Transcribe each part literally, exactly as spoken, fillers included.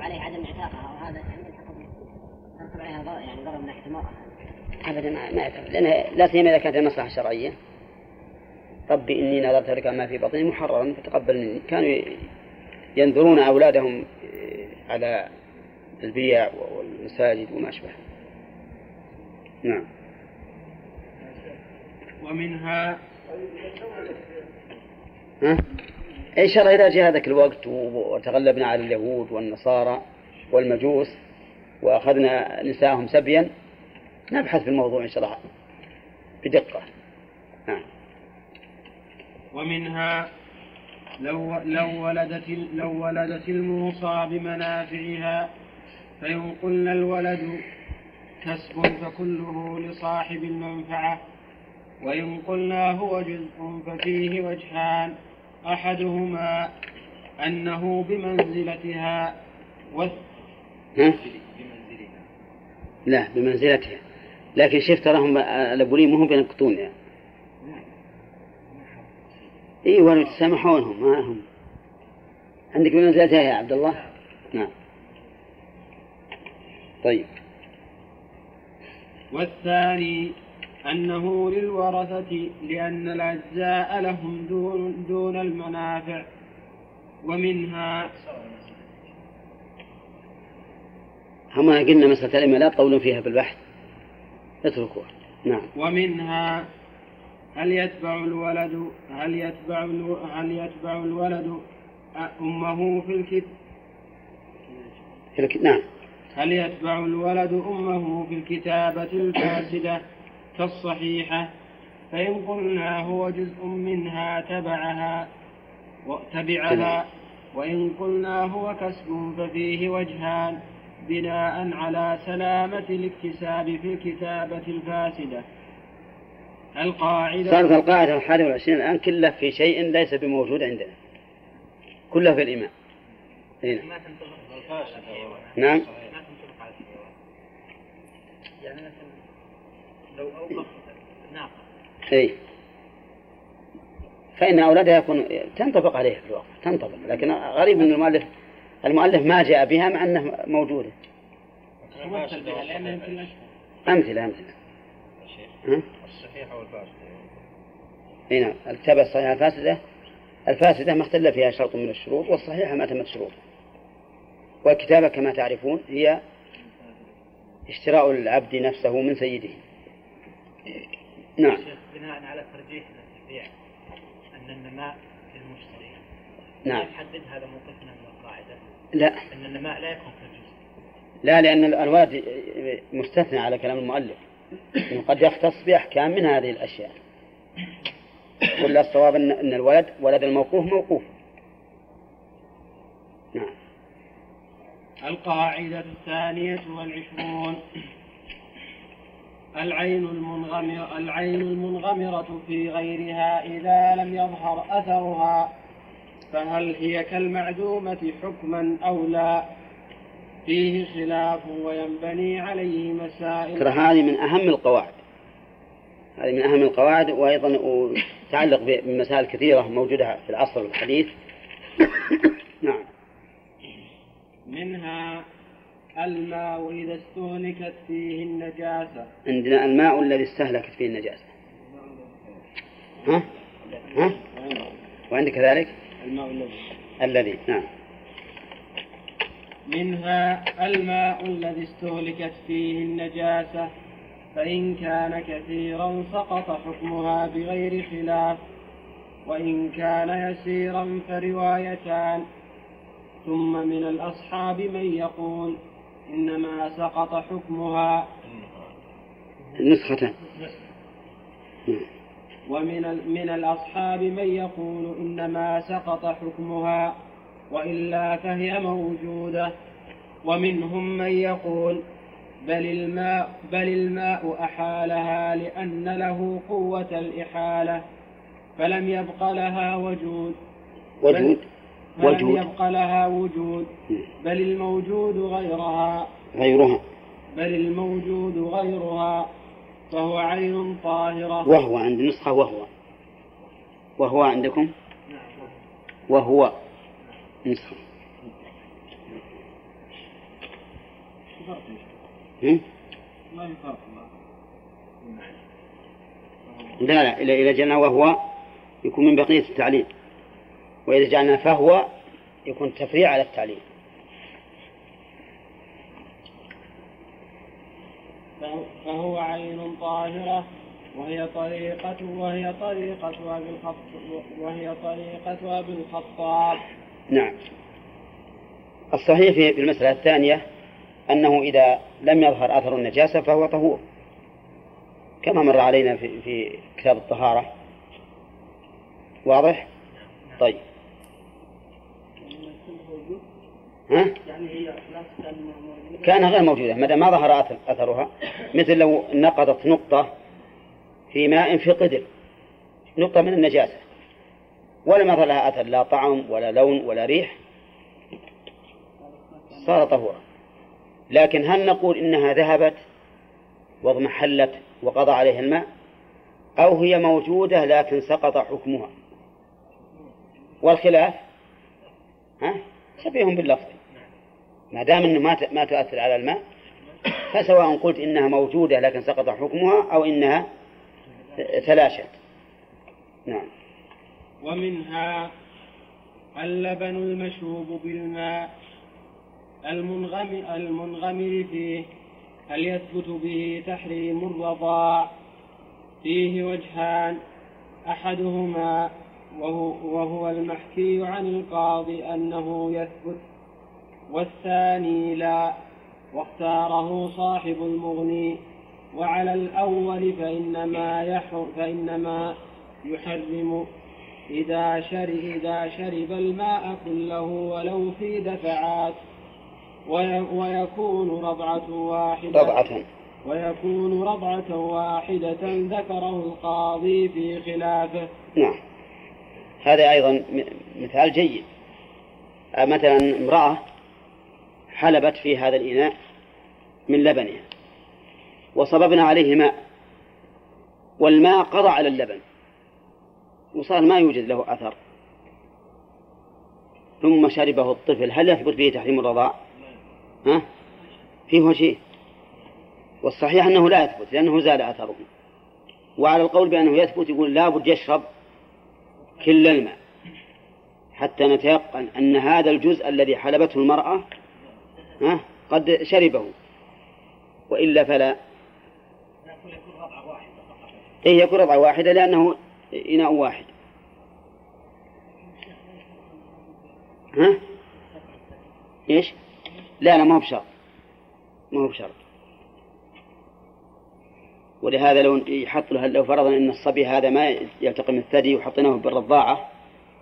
عليه عدم اعتاقها وهذا يعني ترتب عليها ضرر يعني ضرر من ناحية المرأة. أبدا ما يعتقد، لأن لا سيما إذا كانت المصلحة الشرعية. ربي إني نذرت لك ما في بطني محررا فتقبل مني. كانوا ينذرون أولادهم على البيع والمساجد وما أشبه. نعم. ومنها ها؟ إن شاء الله إذا جاء هذاك الوقت وتغلبنا على اليهود والنصارى والمجوس وأخذنا نساءهم سبيا نبحث في الموضوع إن شاء الله بدقة. نعم. ومنها لو, لو, ولدت لو ولدت الموصى بمنافعها فإن قلنا الولد كسب فكله لصاحب المنفعة، وإن قلنا هو جزء ففيه وجهان، أحدهما أنه بمنزلتها والث... بمنزلتها لا بمنزلتها، لكن شفت تراهم الأبولين مهم بين القطون يعني. إيه ولو تسامحونهم ما هم عندك بمنزلتها يا عبد الله. نعم. طيب. والثاني أنه للورثة لأن الأجزاء لهم دون, دون المنافع. ومنها هم قلنا مسألة العلم لا تطولون فيها بالبحث اتركوها. نعم. ومنها هل يتبع الولد هل يتبع هل يتبع الولد أمه في الكتاب. نعم. هل يتبع الولد أمه في الكتابة الفاسدة كالصحيحة؟ فإن قلنا هو جزء منها تبعها وتبعها، وإن قلنا هو كسب ففيه وجهان بناء على سلامة الاكتساب في الكتابة الفاسدة. القاعدة صارت القاعدة الحادية والعشرين الآن كله في شيء ليس بموجود عندنا، كله في الإيمان. هنا. نعم. يعني مثلا لو أوقف ناقة أي فإن أولادها يكون تنطبق عليه في الوقت تنطبق، لكن غريب أن المؤلف المؤلف ما جاء بها مع أنه موجودة. أمثلة أمثلة الصحيحة والفاسدة. هنا الكتابة الصحيحة الفاسدة الفاسدة ما اختل فيها شرط من الشروط، والصحيحة ما تمت شروط. والكتابة كما تعرفون هي اشتراء العبد نفسه من سيده. نعم. بناء على ترجيح التشريع أن النماء للمشتري. نعم. يحدد هذا موقفنا من القاعدة. لا. أن النماء لا يكون كالجزء. لا، لأن الولد مستثنى على كلام المؤلف، إنه قد يختص بأحكام من هذه الأشياء. كل الصواب أن الولد ولد الموقوف موقوف. نعم. القاعدة الثانية والعشرون العين المنغمرة العين المنغمرة في غيرها إذا لم يظهر أثرها فهل هي كالمعدومة حكما أو لا؟ فيه خلاف وينبني عليه مسائل. ترى هذه من أهم القواعد، هذه من أهم القواعد، وأيضا تعلق بمسائل كثيرة موجودة في العصر الحديث. نعم. منها الماء إذا استهلكت فيه النجاسة. عندنا الماء الذي استهلكت فيه النجاسة. ها؟ ها؟ وعندك كذلك الماء الذي الذي نعم. منها الماء الذي استهلكت فيه النجاسة، فإن كان كثيرا سقط حكمها بغير خلاف، وإن كان يسيرا فروايتان. ثم من الأصحاب من يقول إنما سقط حكمها نسختان. ومن من الأصحاب من يقول إنما سقط حكمها وإلا فهي موجودة. ومنهم من يقول بل الماء, بل الماء أحالها لأن له قوة الإحالة فلم يبق لها وجود وجود فلم يبق لها وجود بل الموجود غيرها غيرها بل الموجود غيرها فهو عين طاهرة. وهو عند نسخة وهو وهو عندكم وهو نسخة. هم؟ ما في فرق. لا لا إذا جعلنا وهو يكون من بقية التعليل، وإذا جعلنا فهو يكون تفريع على التعليل. فهو عين طاهرة وهي طريقة وهي طريقة بالخط وهي طريقة بالخطاب. نعم. الصحيح في المسألة الثانية أنه إذا لم يظهر أثر النجاسة فهو طهور، كما مر علينا في, في كتاب الطهارة. واضح؟ طيب. ها؟ كان غير موجودة ما دام ما ظهر أثرها، مثل لو نقضت نقطة في ماء في قدر، نقطة من النجاسة ولم يظهر لها أثر لا طعم ولا لون ولا ريح، صار طهورا. لكن هل نقول إنها ذهبت واضمحلت وقضى عليها الماء، أو هي موجودة لكن سقط حكمها؟ والخلاف ها شبيههم باللفظ، ما دام أنه ما تؤثر على الماء فسواء قلت إنها موجودة لكن سقط حكمها أو إنها تلاشت. نعم. ومنها اللبن المشروب بالماء المنغمر, المنغمر فيه، هل يثبت به تحريم الرضاع؟ فيه وجهان، أحدهما وهو, وهو المحكي عن القاضي أنه يثبت، والثاني لا، واختاره صاحب المغني. وعلى الأول فإنما يحرم, فإنما يحرم إذا شرب, إذا شرب الماء كله ولو في دفعات، ويكون رضعة واحدة رضعة ويكون رضعة واحدة ذكره القاضي في خلافه. نعم. هذا أيضا مثال جيد. مثلا امرأة حلبت في هذا الإناء من لبنها وصببنا عليه ماء، والماء قضى على اللبن وصار ما يوجد له أثر، ثم شربه الطفل، هل يثبت به تحريم الرضاع؟ ها؟ فيه وجه، والصحيح أنه لا يثبت لأنه زال أثره. وعلى القول بأنه يثبت يقول لا بد يشرب كل الماء حتى نتيقن أن هذا الجزء الذي حلبته المرأة ها قد شربه، وإلا فلا. إيه يكون رضعة واحدة لأنه إناء واحد. ها؟ إيش؟ لا لا ما هو بشرط، ما هو بشرط. ولهذا لو يحط له لو فرضنا أن الصبي هذا ما يلتقم الثدي وحطيناه بالرضاعة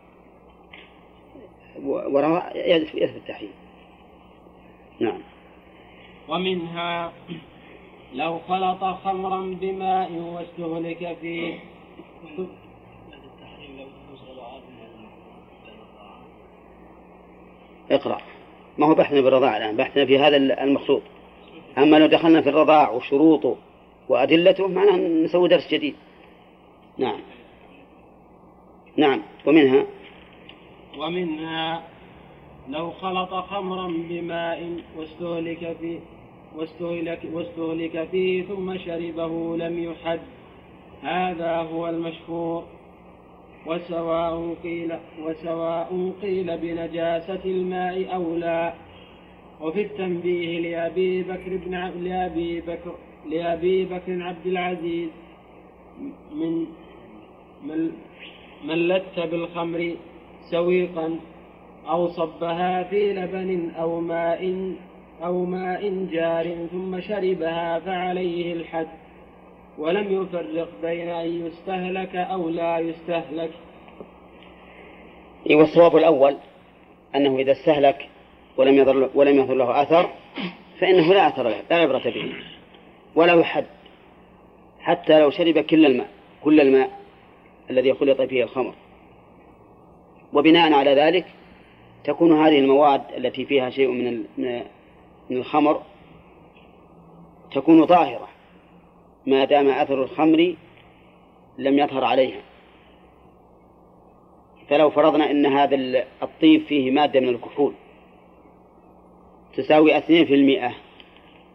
وراء يثبت التحريم. نعم. ومنها لو خلط خمرا بماء واستهلك فيه. اقرأ، ما هو بحثنا بالرضاعة الآن، بحثنا في هذا المخلوط. أما لو دخلنا في الرضاع وشروطه وأدلته معناه نسوي درس جديد. نعم. نعم. ومنها ومنها لو خلط خمرا بماء واستهلك فيه واستهلك, واستهلك فيه ثم شربه لم يحد، هذا هو المشهور. وسواء قيل, وسواء قيل بنجاسة الماء أو لا. وفي التنبيه لأبي بكر بن لأبي بكر لأبي بكر عبد العزيز من من, من لت بالخمر سويقا أو صبها في لبن أو ماء أو ماء جار ثم شربها فعليه الحد، ولم يفرق بين أن يستهلك أو لا يستهلك. والصواب الأول أنه إذا استهلك ولم يضر ولم يظهر له أثر فإنه لا أثر له، لا عبرة به ولا يحد، حتى لو شرب كل الماء كل الماء الذي خلط فيه الخمر. وبناء على ذلك تكون هذه المواد التي فيها شيء من من الخمر تكون طاهرة ما دام أثر الخمر لم يظهر عليها. فلو فرضنا أن هذا الطيب فيه مادة من الكحول تساوي اثنين في المئة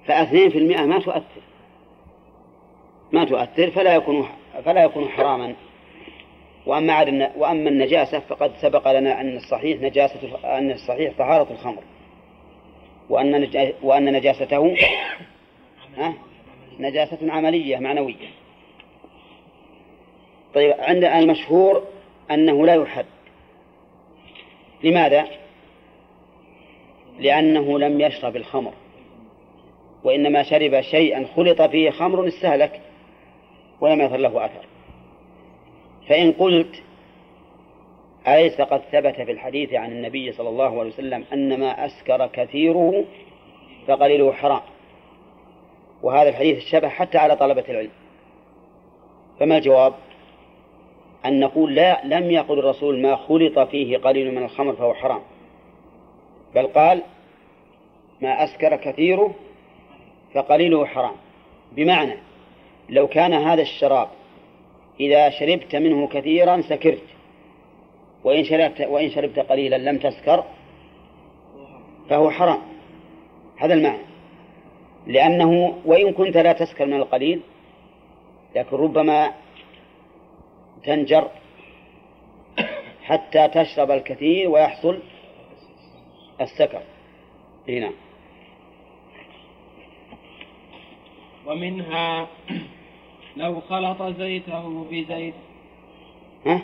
فاثنين في المئة ما تؤثر ما تؤثر فلا يكون فلا يكون حراما. وأما عدم وأما النجاسة فقد سبق لنا أن الصحيح نجاسة أن الصحيح طهارة الخمر، وأن نج... وأن نجاسته نجاسة عملية معنوية. طيب عندنا المشهور أنه لا يحد. لماذا؟ لأنه لم يشرب الخمر، وإنما شرب شيئا خلط فيه خمر استهلك ولم يظهر له أثر. فإن قلت أليس قد ثبت في الحديث عن النبي صلى الله عليه وسلم أن ما أسكر كثيره فقليله حرام، وهذا الحديث الشبه حتى على طلبة العلم، فما الجواب؟ أن نقول لا، لم يقل الرسول ما خلط فيه قليل من الخمر فهو حرام، بل قال ما أسكر كثيره فقليله حرام. بمعنى لو كان هذا الشراب إذا شربت منه كثيرا سكرت، وإن شربت, وإن شربت قليلا لم تسكر فهو حرام. هذا المعنى، لأنه وإن كنت لا تسكر من القليل لكن ربما تنجر حتى تشرب الكثير ويحصل السكر. هنا ومنها لو خلط زيته بزيت. ها؟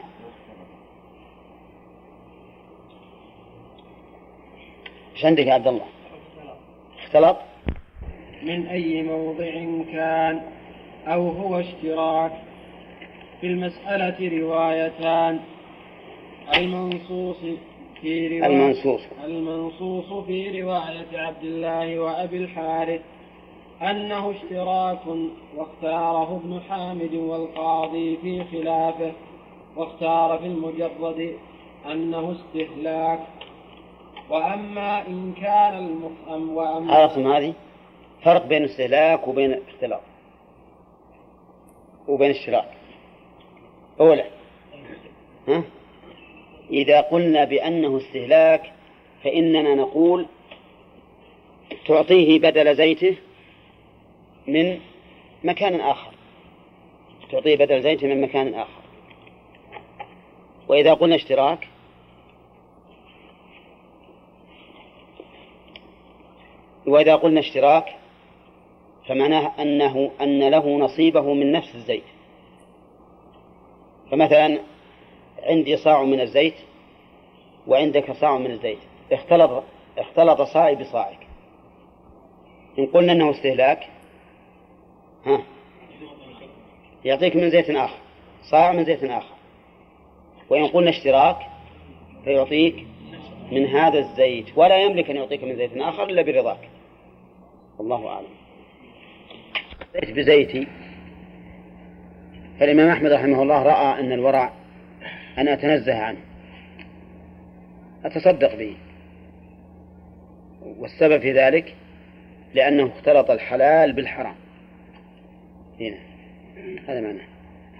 ايش عندك يا عبد الله؟ اختلط من أي موضع كان أو هو اشتراك. في المسألة روايتان: المنصوص في رواية المنصوص المنصوص في رواية عبد الله وأبي الحارث أنه اشتراك، واختاره ابن حامد والقاضي في خلافه، واختار في المجرد أنه استهلاك. وأما إن كان المفهم وأما عرفتم هذه فرق بين استهلاك وبين اختلاط وبين اشتراك. أولا ها؟ إذا قلنا بأنه استهلاك فإننا نقول تعطيه بدل زيته من مكان آخر، تعطيه بدل زيته من مكان آخر. وإذا قلنا اشتراك وإذا قلنا اشتراك فمعناه أنه أن له نصيبه من نفس الزيت. فمثلا عندي صاع من الزيت وعندك صاع من الزيت، اختلط اختلط صاعي بصاعك، إن قلنا أنه استهلاك ها يعطيك من زيت آخر صاع من زيت آخر، وإن قلنا اشتراك فيعطيك من هذا الزيت، ولا يملك أن يعطيك من زيت آخر إلا برضاك. الله أعلم. زيت بزيتي، فالإمام أحمد رحمه الله رأى أن الورع أن أتنزه عنه أتصدق به، والسبب في ذلك لأنه اختلط الحلال بالحرام. هنا هذا معناه.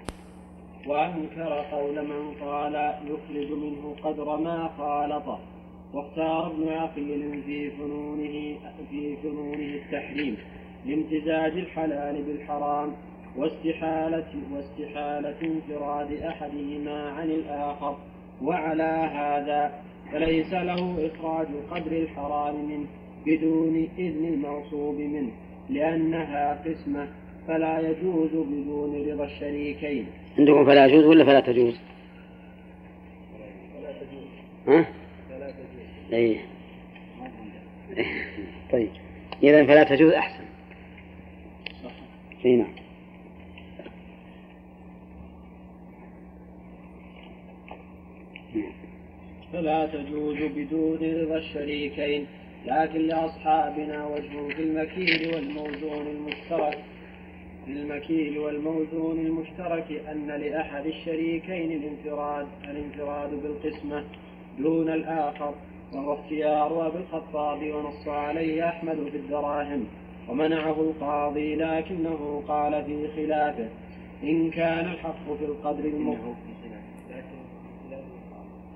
وأنكر قول من قال يخرج منه قدر ما خالطه، واختار ابن عقيل في فنونه في فنونه التحريم لامتزاج الحلال بالحرام واستحالة واستحالة انفراد أحدهما عن الآخر. وعلى هذا فليس له إخراج قدر الحرام منه بدون إذن المغصوب منه، لأنها قسمة فلا يجوز بدون رضا الشريكين. عندكم فلا يجوز ولا فلا تجوز؟ ها؟ فلا تجوز. أي. طيب إذن فلا تجوز أحسن. هنا فلا تجوز بدون رضا الشريكين، لكن لأصحابنا وجه في المكيل والموزون المشترك في المكيل والموزون المشترك أن لأحد الشريكين الانفراد الانفراد بالقسمة دون الآخر، وهو اختيار أبي الخطاب، ونص عليه أحمد في الدراهم ومنعه القاضي، لكنه قال في خلافه إن كان الحق في القدر المفروض.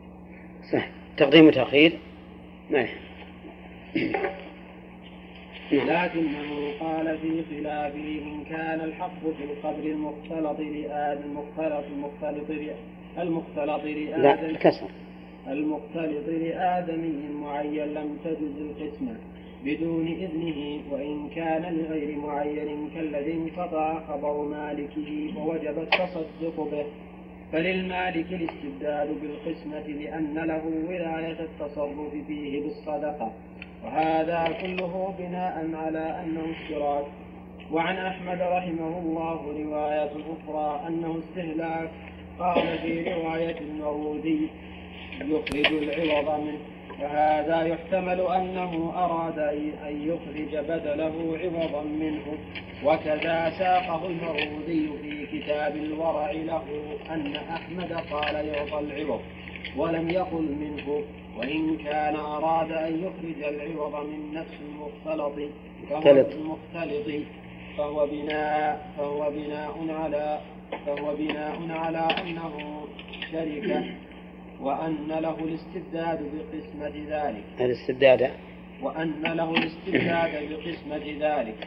صح، تقديم وتأخير. نعم. لكنه قال في خلافه إن كان الحق في القدر المختلط لآدم المختلط المختلط المختلط لآدم المختلط لآدمي معين لم تجز القسمة بدون إذنه، وإن كان لغير معين كالذي انقطع خبر مالكه ووجب التصدق به، فللمالك الاستبدال بالقسمة لأن له ولاية التصرف فيه بالصدقة، وهذا كله بناء على أنه اشتراك. وعن أحمد رحمه الله رواية أخرى أنه استهلاك، قال في رواية المرودي يخرج العوض منه، وهذا يحتمل أنه أراد أن يخرج بدله عوضا منه. وكذا ساقه المرودي في كتاب الورع له أن أحمد قال يعطى العوض ولم يقل منه، وإن كان أراد أن يخرج العوض من نفس المختلط فهو المختلط فهو بناء فهو بناء على فهو بناء على أنه شركة، وأن له الاستبداد بقسمة ذلك الاستبداد وأن له الاستبداد بقسمة ذلك.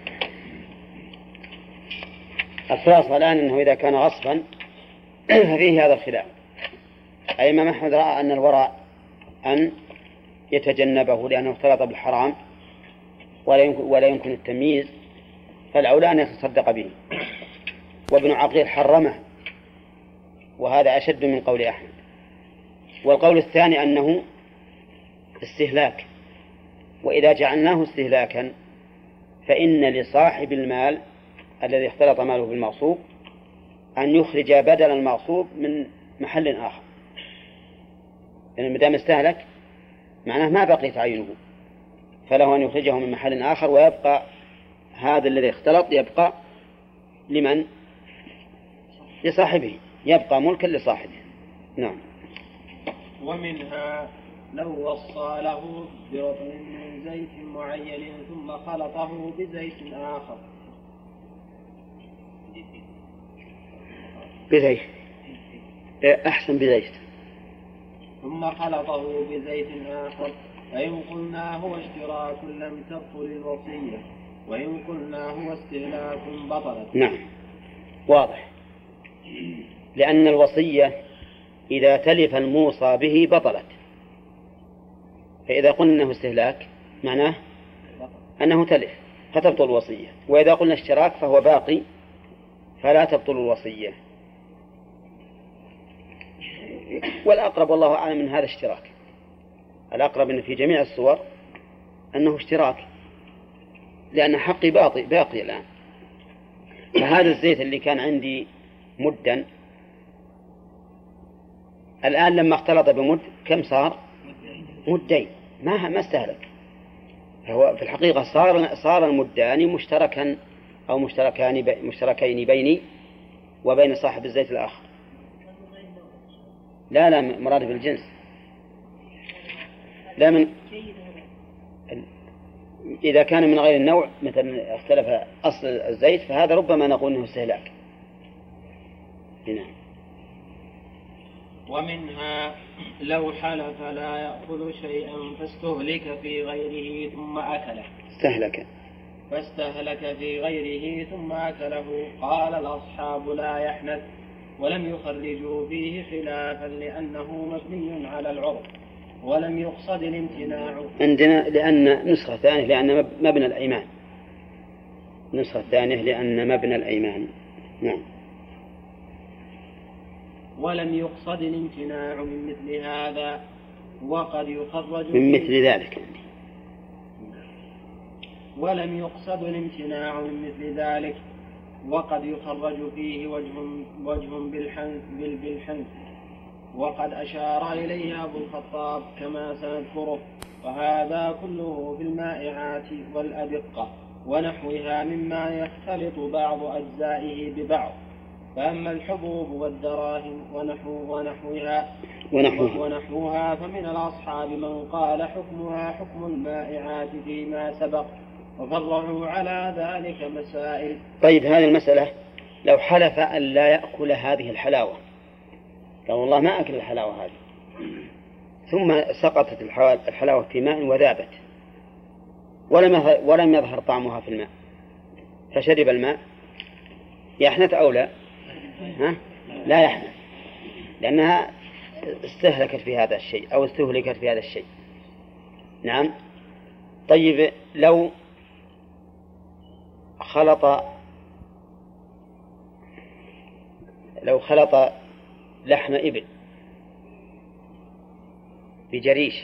الخلاصة الآن أنه إذا كان غصبا ففيه هذا الخلاف. أي إمام أحمد رأى أن الورع أن يتجنبه لأنه اختلط بالحرام ولا يمكن, ولا يمكن التمييز، فالأولى أن يتصدق به. وابن عقيل حرمه، وهذا أشد من قول أحمد. والقول الثاني أنه استهلاك، وإذا جعلناه استهلاكا فإن لصاحب المال الذي اختلط ماله بالمغصوب أن يخرج بدل المغصوب من محل آخر، لأن يعني مدام استهلك معناه ما بقي تعينه، فله أن يخرجه من محل آخر، ويبقى هذا الذي اختلط يبقى لمن؟ لصاحبه، يبقى ملكا لصاحبه. نعم. ومنها لو وصى له برطل من زيت معين ثم خلطه بزيت آخر بزيت أحسن بزيت ثم خلطه بزيت آخر، فإن قلنا هو اشتراك لم تبطل الوصية، وإن قلنا هو استهلاك بطلت. نعم واضح، لأن الوصية إذا تلف الموصى به بطلت، فإذا قلنا أنه استهلاك معناه أنه تلف فتبطل الوصية، وإذا قلنا اشتراك فهو باقي فلا تبطل الوصية. والأقرب والله أعلم من هذا اشتراك، الأقرب أن في جميع الصور أنه اشتراك، لأن حقي باقي باقي الآن. فهذا الزيت اللي كان عندي مدا الآن لما اختلط بمد كم صار؟ مدين، ما ما استهلك، فهو في الحقيقة صار صار المدان مشتركا أو مشتركان مشتركين بيني وبين صاحب الزيت الآخر. لا لا مراد بالجنس، لا من إذا كان من غير النوع مثلا اختلف أصل الزيت فهذا ربما نقول أنه استهلاك. هنا. ومنها لو حلف لا يأخذ شيئا فاستهلك في غيره ثم أكله استهلك فاستهلك في غيره ثم أكله، قال الأصحاب لا يحنث، ولم يخرجوا فيه خلافا لأنه مبني على العرف ولم يقصد الامتناع عندنا، لأن نسخة ثانية لأن مبنى الأيمان، نسخة ثانية لأن مبنى الأيمان. نعم. ولم يقصد الامتناع من مثل هذا، وقد يخرج من مثل ذلك ولم يقصد الامتناع من مثل ذلك وقد يخرج فيه وجه وجه بالحنث بالحنث وقد أشار إليه أبو الخطاب كما سنذكره، وهذا كله في المائعات والأدقة ونحوها مما يختلط بعض أجزائه ببعض. فأما الحبوب والدراهم ونحو ونحوها ونحوها. ونحوها فمن الأصحاب من قال حكمها حكم المائعات فيما سبق، وفرعوا على ذلك مسائل. طيب هذه المسألة لو حلف أن لا يأكل هذه الحلاوة، قال والله ما أكل الحلاوة هذه، ثم سقطت الحلاوة في ماء وذابت، ولم يظهر, ولم يظهر طعمها في الماء فشرب الماء يحنث أو لا؟ ها؟ لا يحنث، لأنها استهلكت في هذا الشيء أو استهلكت في هذا الشيء. نعم. طيب لو خلط لو خلط لحم إبل بجريش،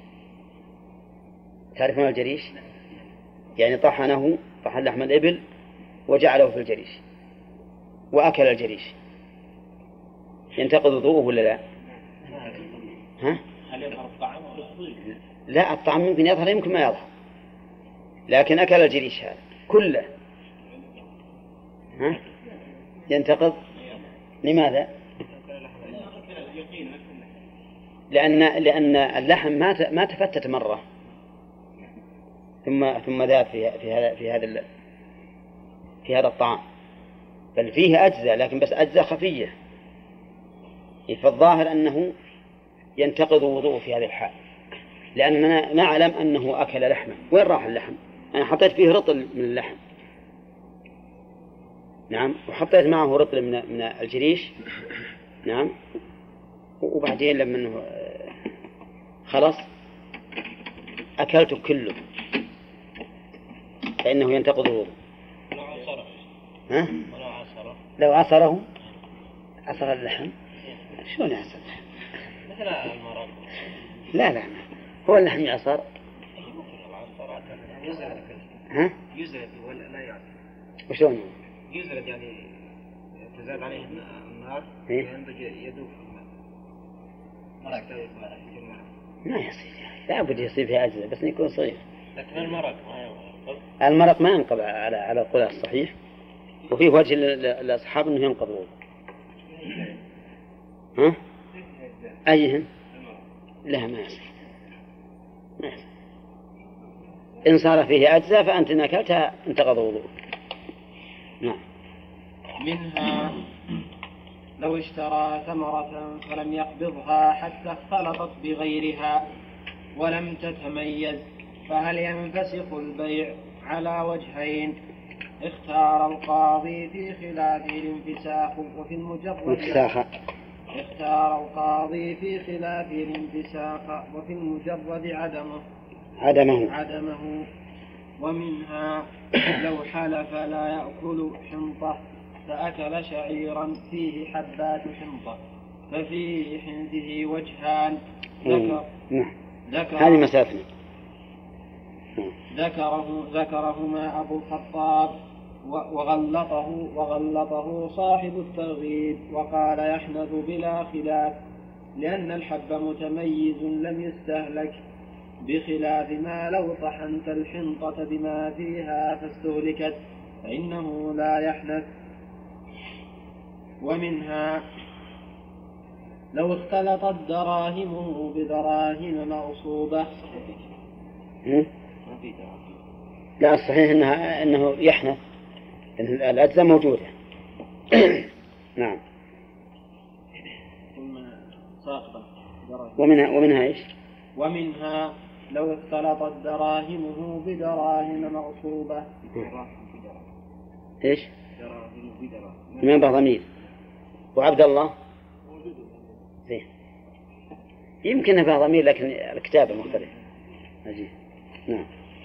تعرفون الجريش؟ يعني طحنه طحن لحم الإبل وجعله في الجريش وأكل الجريش، ينتقض وضوءه ولا لا؟ ها؟ لا، الطعم يمكن يظهر يمكن ما يظهر، لكن أكل الجريش هذا كله ها؟ ينتقض. لماذا؟ لأن لأن اللحم ما ما تفتت مرة ثم ثم ذاب في في هذا في هذا في هذا الطعام، بل فيه أجزاء لكن بس أجزاء خفية، فالظاهر أنه ينتقض وضوءه في هذه الحال، لأننا نعلم أنه أكل لحمه. وين راح اللحم؟ أنا حطيت فيه رطل من اللحم، نعم، وحطيت معه رطل من من الجريش، نعم، وبعدين لما خلص أكلته كله فإنه ينتقض وضوءه. ها؟ لو عصره عصر اللحم شلون يعصر؟ مثل المرض. لا لا هو اللحم يعصر. ها؟ يزرد ولا لا يعصر؟ وشلون؟ يزرد يعني تزاد عليه النار وينضج يذوب في الماء. ما يصير لا بد يصير فيها أجزاء بس يكون صغير. لكن المرق ما المرق ما ينقض على على القول الصحيح، وفيه وجه للأصحاب أنه ينقض وضوء. ها؟ أيهن؟ لا ما يصير. ما يصير. إن صار فيه أجزاء فأنت ناكلتها انتقض وضوء. نعم. منها لو اشترى ثمرة فلم يقبضها حتى اختلطت بغيرها ولم تتميز فهل ينفسخ البيع؟ على وجهين، اختار القاضي في خلاف الانفساخ وفي المجرد اختار القاضي في خلاف الانفساخ وفي المجرد عدمه عدمه عدمه ومنها لو حلف لا يأكل حنطة فأكل شعيرا فيه حبات حنطة ففي حنثه وجهان ذكر ذكر هذه مسافة ذكره ذكرهما أبو الخطاب وغلطه وغلطه صاحب الترغيب وقال يحنث بلا خلاف لأن الحب متميز لم يستهلك، بخلاف ما لو طحنت الحنطة بما فيها فاستهلكت فإنه لا يحنث. ومنها لو اختلطت دراهمه بدراهم مغصوبة. لا الصحيح إنها إنه يحنث، إن الأجزاء موجودة. نعم. ومنها ومنها إيش؟ ومنها لو اختلطت دراهمه بدراهم مغصوبة. إيش؟ من ضمير وعبد الله زين يمكن فيها ضمير لكن الكتاب مختلف. عجيب. نعم.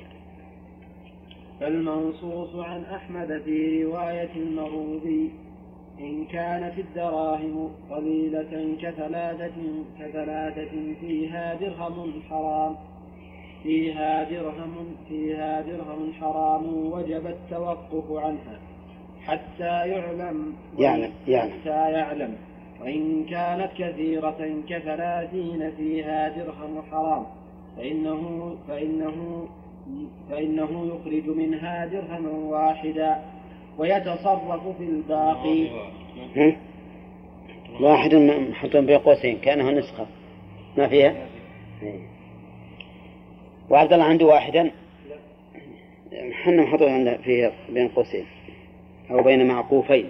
فالمنصوص عن أحمد في رواية المروذي إن كانت الدراهم قليلة كثلاثة كثلاثة فيها درهم حرام فيها درهم فيها درهم حرام وجب التوقف عنها حتى يعلم يعلم يعلم حتى يعلم وإن كانت كثيرة كثلاثين فيها درهم حرام فإنه فإنه فإنه يخرج منها درهما واحدا ويتصرف في الباقي. واحد محط بين قوسين كأنه نسخة ما فيها. وعبد الله عنده واحدا حنا محطوط عنده فيه بين قوسين أو بين معقوفين.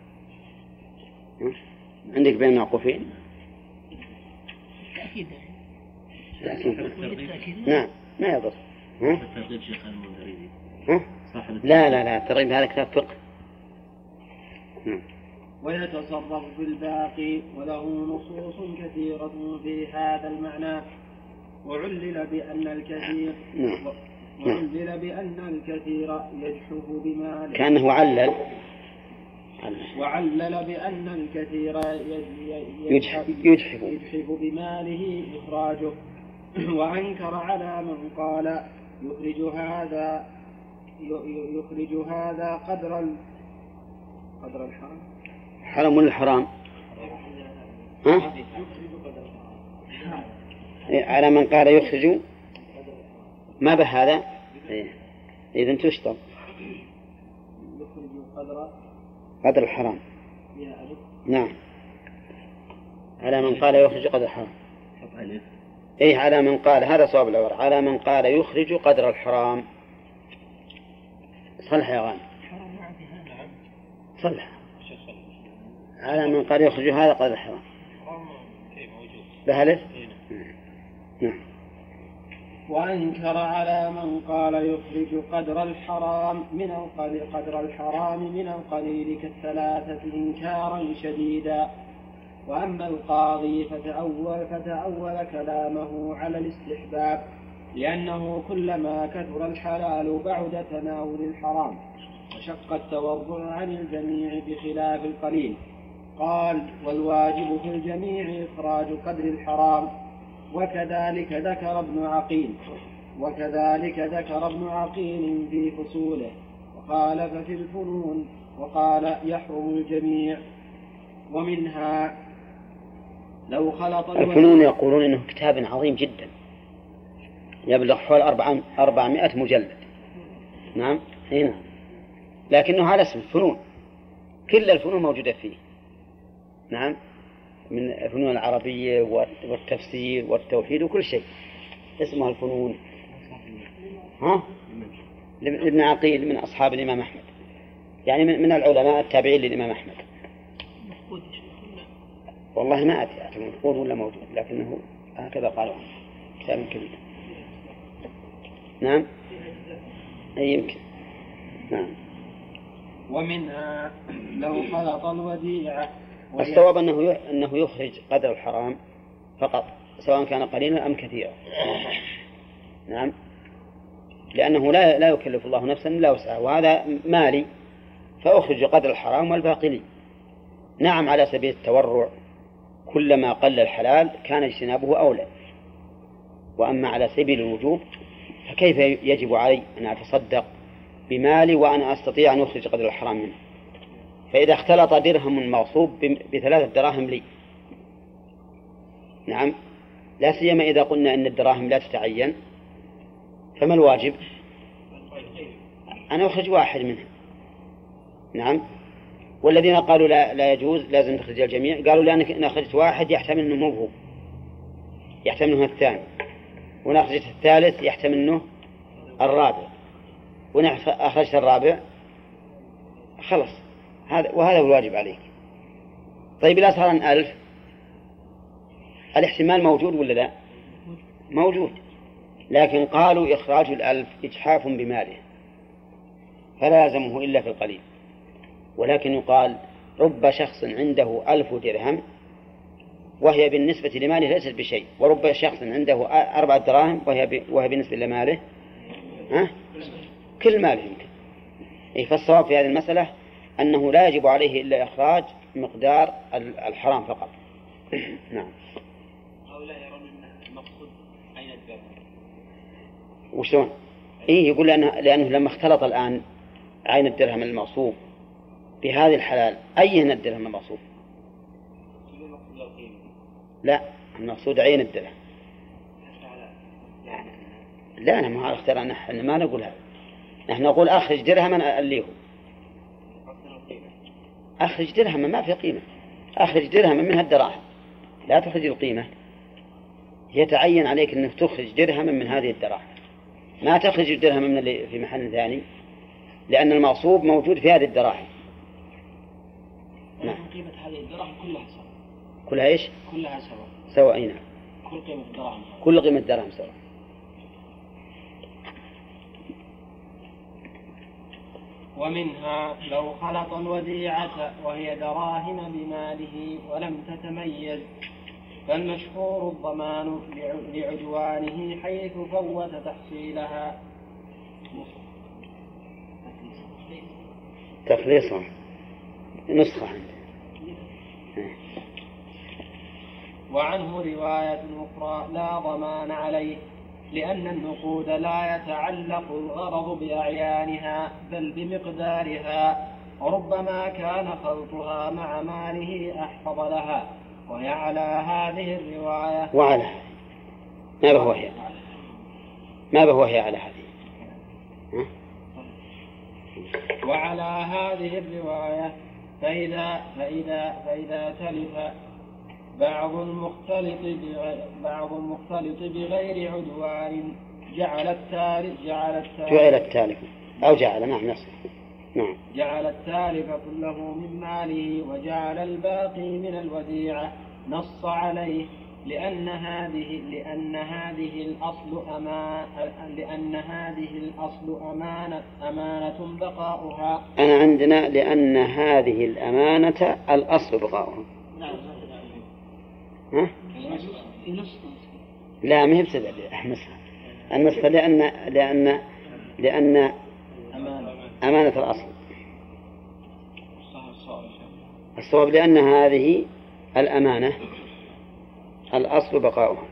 عندك بين معقوفين؟ أكيد. نعم ما يضر. الترغيب شيخ المنذري. لا لا لا الترغيب هذا كتاب فقه. ويتصرف في الباقي وله نصوص كثيرة في هذا المعنى. وعلل بأن الكثير وعلل بأن الكثير يجحف بماله كأنه علل وعلل بأن الكثير يجحف, يجحف. يجحف بماله إخراجه. وأنكر على من قال يخرج هذا يخرج هذا قدر قدر الحرام حرام ولا الحرام؟ ها؟ على من قال يخرج ما به هذا إذن تشطب يخرج قدر قدر الحرام. نعم على من قال يخرج قدر الحرام. إيه على من قال هذا صواب العبارة على من قال يخرج قدر الحرام. صلح يا غانم صلح على من قال يخرج هذا قدر الحرام بهلف. نعم. وأنكر على من قال يخرج قدر الحرام من القليل قدر الحرام من القليل كالثلاثة إنكارا شديدا. وأما القاضي فتأول, فتأول كلامه على الاستحباب لأنه كلما كثر الحلال بعد تناول الحرام وشق التورع عن الجميع بخلاف القليل. قال والواجب في الجميع إخراج قدر الحرام. وكذلك ذكر ابن عقيل وكذلك ذكر ابن عقيل في فصوله وخالف في الفنون وقال يحرم الجميع. ومنها لو خلط الفنون يقولون إنه كتاب عظيم جدا يبلغ حول أربعمائة مجلد. نعم هنا لكنه على اسم الفنون كل الفنون موجودة فيه. نعم من الفنون العربية والتفسير والتوحيد وكل شيء اسمها الفنون. ها ابن عقيل من أصحاب الإمام أحمد يعني من العلماء التابعين للإمام أحمد. والله ما أدري أعتقد مفقود ولا موجود لكنه هكذا قالوا كتاب كبير. نعم أي يمكن. نعم. ومنها لو خلط الوديعة الصواب أنه أنه يخرج قدر الحرام فقط سواء كان قليلا أم كثيرا. نعم لأنه لا لا يكلف الله نفسا إلا وسعها وهذا مالي فأخرج قدر الحرام والباقي لي. نعم على سبيل التورع كلما قل الحلال كان اجتنابه أولى. وأما على سبيل الوجوب فكيف يجب علي أن أتصدق بمالي وأنا أستطيع أن أخرج قدر الحرام منه؟ فإذا اختلط درهم مغصوب بثلاثة دراهم لي. نعم لا سيما إذا قلنا أن الدراهم لا تتعين فما الواجب؟ أنا أخرج واحد منها. نعم والذين قالوا لا, لا يجوز لازم نخرج الجميع قالوا لأنك إن أخرجت واحد يحتمل أنه مو هو يحتمل أنه الثاني وإن أخرجت الثالث يحتمل أنه الرابع وإن أخرجت الرابع خلص هذا وهذا هو الواجب عليك. طيب إذا صار ألف الاحتمال موجود ولا لا؟ موجود لكن قالوا إخراج الألف إجحاف بماله فلا يلزمه إلا في القليل. ولكن يقال رب شخص عنده ألف درهم وهي بالنسبة لماله ليست بشيء ورب شخص عنده أربعة دراهم وهي وهي بالنسبة لماله ها؟ كل ماله يمكن. إيه فالصواب في هذه المسألة أنه لا يجب عليه إلا إخراج مقدار الحرام فقط. نعم. هؤلاء يرون أن المقصود عين الدرهم. وشلون؟ إيه يقول لأنه, لأنه لما اختلط الآن عين الدرهم المغصوب بهذه الحلال أين الدرهم المغصوب؟ لا المقصود عين الدرهم. لا أنا ما أختار نحن ما نقول هذا. نحن نقول أخرج درهما أليه أخرج درهما ما في قيمة أخرج درهما من هالدراهم لا تخرج القيمة. يتعين عليك أنك تخرج درهما من هذه الدراهم ما تخرج درهما من اللي في محل ثاني لأن المغصوب موجود في هذه الدراهم. نعم. قيمة هذه الدراهم كلها سواء. كلها إيش؟ كلها سواء. سواء. نعم. كل قيمة الدراهم. كل قيمة الدراهم سواء. ومنها لو خلق الوديعة وهي دراهم بماله ولم تتميز فالمشهور الضمان لعدوانه حيث فوت تحصيلها. تخليصها نسخة عنده. وعنه رواية أخرى لا ضمان عليه لأن النقود لا يتعلق الغرض بأعيانها بل بمقدارها، وربما كان خلطها مع ماله أحفظ لها. وهي على هذه الرواية وعلى هذه ما به وهي ما به وهي على هذه ها؟ وعلى هذه الرواية فإذا فإذا فإذا تلف بعض المختلط بغير بعض المختلط بغير عدوان جعل التالف جعل التالف جعل التالف أو جعل نعم نصف نعم جعل التالف كله من ماله وجعل الباقي من الوديعة. نص عليه لأن هذه لأن هذه الأصل أمان لأن هذه الأصل أمانة أمانة بقاؤها. أنا عندنا لأن هذه الأمانة الأصل بقاؤها. ها؟ لا ما هي بسبب النسخة النسخة لأن لأن لأن أمانة الأصل. الصواب لأن هذه الأمانة الأصل بقاؤها،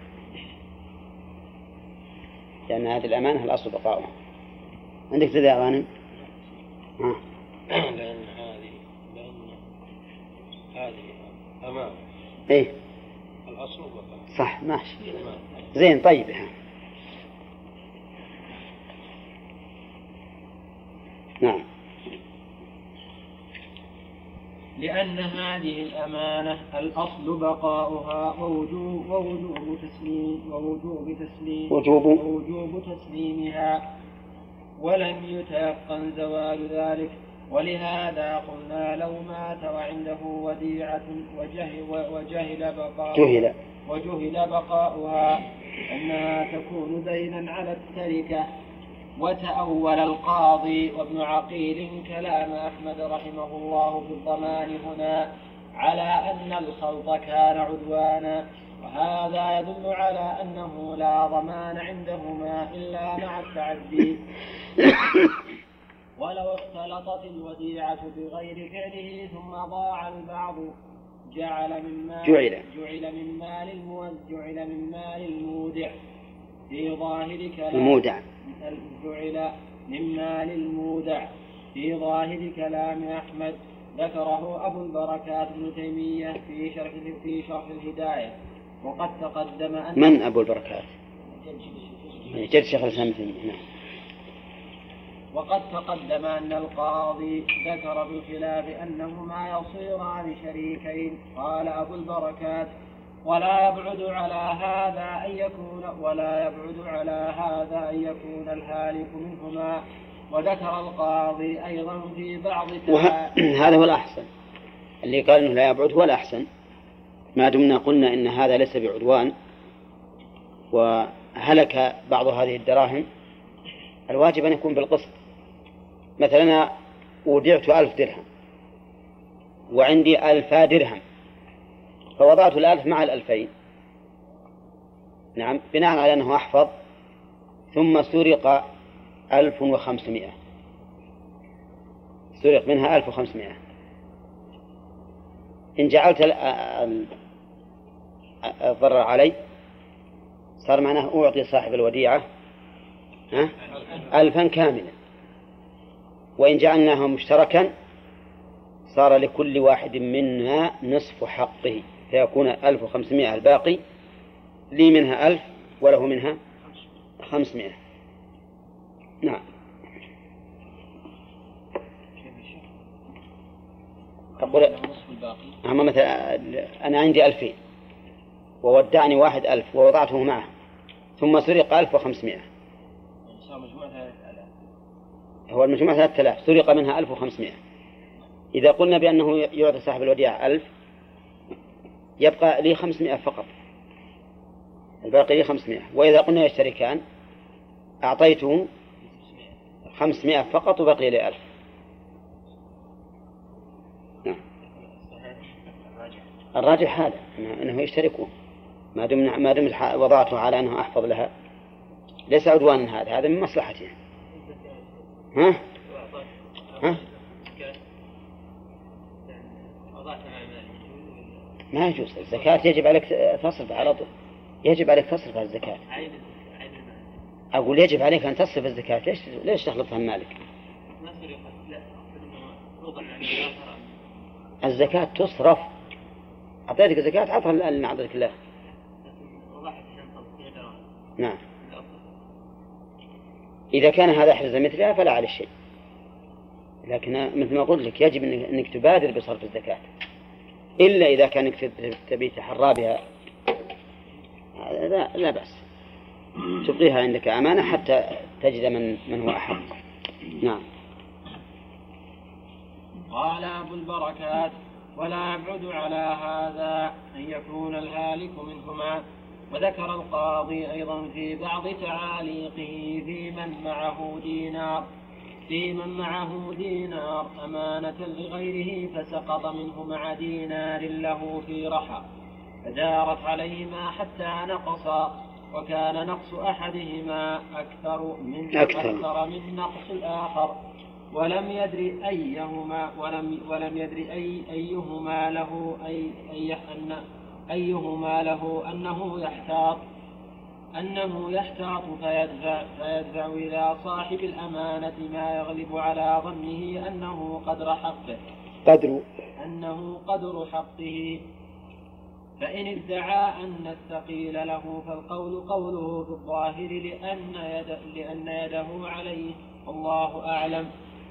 لأن هذه الأمانة الأصل بقاؤها. عندك تدعي غانم؟ ها؟ لأن هذه لأن هذه أمانة إيه الأصل بقاؤها. صح ماشي زين طيب. نعم. لأن هذه الأمانة الأصل بقاؤها ووجوب ووجوب تسليم ووجوب تسليم وجوب ووجوب تسليمها ولم يتيقن زوال ذلك. ولهذا قلنا لو مات وعنده وديعة وجهل وجهل بقاؤها جهل وجهل بقاؤها أنها تكون دينا على التركة. وتأول القاضي وابن عقيل كلام أحمد رحمه الله في الضمان هنا على أن الخلط كان عدوانا، وهذا يدل على أنه لا ضمان عندهما إلا مع التعدي. ولو اختلطت الوديعة بغير فعله ثم ضاع البعض جعل من مال جعل جعل من مال جعل من مال المودع في ظاهر كلام المودع جعل من مال المودع في ظاهر كلام أحمد. ذكره أبو البركات ابن تيمية في شرح في شرح الهداية. وقد تقدم أن من أبو البركات؟ جد شيخ الإسلام ابن تيمية. وقد تقدم أن القاضي ذكر بالخلاف أنهما يصيران شريكين. قال أبو البركات ولا يبعد على هذا أن يكون ولا يبعد على هذا أن يكون الهالك منهما. وذكر القاضي أيضا في بعض هذا هو الأحسن، اللي قال إنه لا يبعد هو الأحسن، ما دمنا قلنا إن هذا ليس بعدوان وهلك بعض هذه الدراهم. الواجب أن يكون بالقسط. مثلا أنا ودعت ألف درهم وعندي ألفا درهم فوضعت الألف مع الألفين، نعم، بناء على أنه أحفظ، ثم سرق ألف وخمسمائة، سرق منها ألف وخمسمائة. إن جعلت الضرر علي صار معناه أعطي صاحب الوديعة ألفا كاملا، وإن جعلناه مشتركا صار لكل واحد منا نصف حقه، فيكون ألف وخمسمائة الباقي لي منها ألف وله منها خمسمائة. نعم. أقول أما مثلا أنا عندي ألفين وودعني واحد ألف ووضعته معه ثم سرق ألف وخمسمائة، هو المجموع ثلاثة آلاف سرق منها ألف وخمسمائة. إذا قلنا بأنه يعطي صاحب الوديعة ألف يبقى لي خمسمائة فقط، الباقي لي خمسمائة. وإذا قلنا يشتركان أعطيته خمسمائة فقط وبقي لي ألف. الراجح هذا أنه يشتركون ما دم ما دم وضعته على أنه أحفظ لها ليس عدوان، هذا هذا من مصلحته. ها؟ ها؟ ما يجوز. الزكاة يجب عليك تصرف على طول، يجب عليك تصرف على الزكاة. أقول يجب عليك أن تصرف الزكاة. ليش ليش تخلطها مالك؟ الزكاة تصرف. أعطيتك الزكاة عطها لأن أعطيتك الله. نعم. إذا كان هذا حرز مثلها فلا على الشيء، لكن مثل ما قلت لك يجب أنك تبادر بصرف الزكاة، إلا إذا كانك تبي تحرى بها لا, لا بأس، تبقيها عندك أمانة حتى تجد من, من هو أحق. نعم. قال أبو البركات: ولا يبعد على هذا أن يكون الهالك منهما. وذكر القاضي أيضا في بعض تعاليقه في من معه دينار في من معه دينار أمانة لغيره فسقط منه مع دينار له في رحى، فدارت عليهما حتى نقصا، وكان نقص أحدهما أكثر من أكثر, أكثر من نقص الآخر، ولم يدري أيهما ولم ولم يدري أي أيهما له أي أي أن أيهما له أنه يحتاط أنه يحتاط فيدفع, فيدفع إلى صاحب الأمانة ما يغلب على ظنه أنه قدر حقه قدر أنه قدر حقه، فإن ادعى أن الثقيل له فالقول قوله في الظاهر لأن, يد لأن يده عليه، والله أعلم.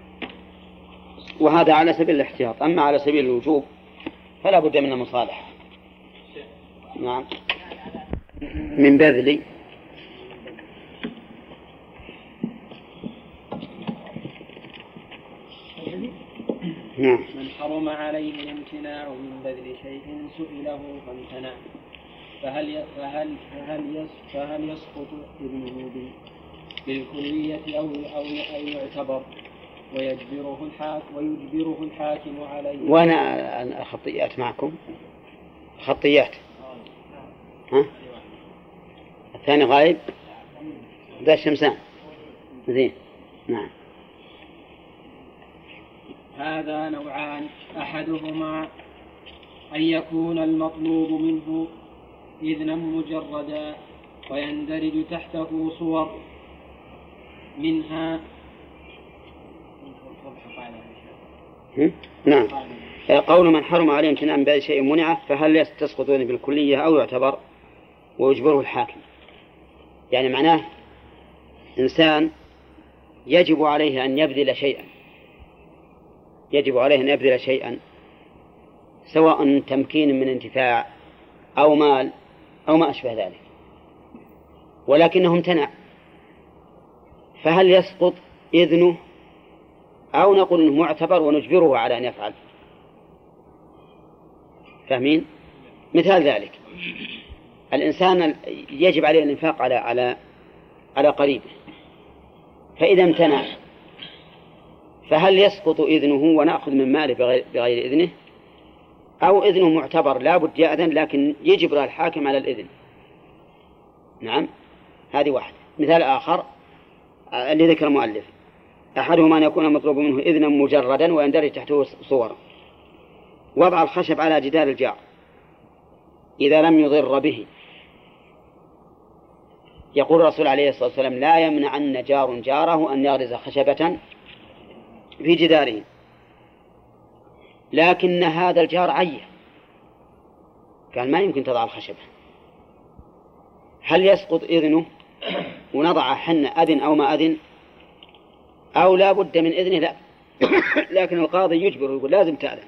وهذا على سبيل الاحتياط. أما على سبيل الوجوب فلا بد من المصالحة. نعم. من بذل نعم. من حرم عليه الامتناع من بذل شيء سئله فامتنع فهل فهل فهل فهل يسقط ابنه بالكلية أو أو أو يعتبر ويجبره الحاكم ويجبره الحاكم عليه؟ وأنا الخطيات معكم خطيات. ها؟ الثاني غايب ذا الشمسان. زين. نعم. هذا نوعان: أحدهما أن يكون المطلوب منه إذنا مجردا ويندرج تحته صور منها. نعم. قول من حرم عليه امتناع من بأي شيء منعه فهل تسقط بالكلية أو يعتبر ويجبره الحاكم؟ يعني معناه إنسان يجب عليه أن يبذل شيئا يجب عليه أن يبذل شيئا سواء تمكين من انتفاع أو مال أو ما أشبه ذلك، ولكنه امتنع، فهل يسقط إذنه أو نقول إنه معتبر ونجبره على أن يفعل؟ فاهمين؟ مثال ذلك الإنسان يجب عليه الإنفاق على على على قريبه، فإذا امتنع فهل يسقط إذنه ونأخذ من ماله بغير, بغير إذنه، أو إذنه معتبر لا بد يأذن لكن يجبر الحاكم على الإذن؟ نعم. هذه واحدة. مثال آخر اللي ذكر المؤلف: أحدهما أن يكون المطلوب منه إذنا مجردا ويندرج تحته صور. وضع الخشب على جدار الجار إذا لم يضر به. يقول الرسول عليه الصلاة والسلام: لا يمنعن جار جاره أن يغرز خشبة في جداره، لكن هذا الجار عيه كان ما يمكن تضع الخشبة، هل يسقط إذنه ونضع حنا أذن أو ما أذن، أو لا بد من إذنه؟ لا لكن القاضي يجبر ويقول لازم تأذن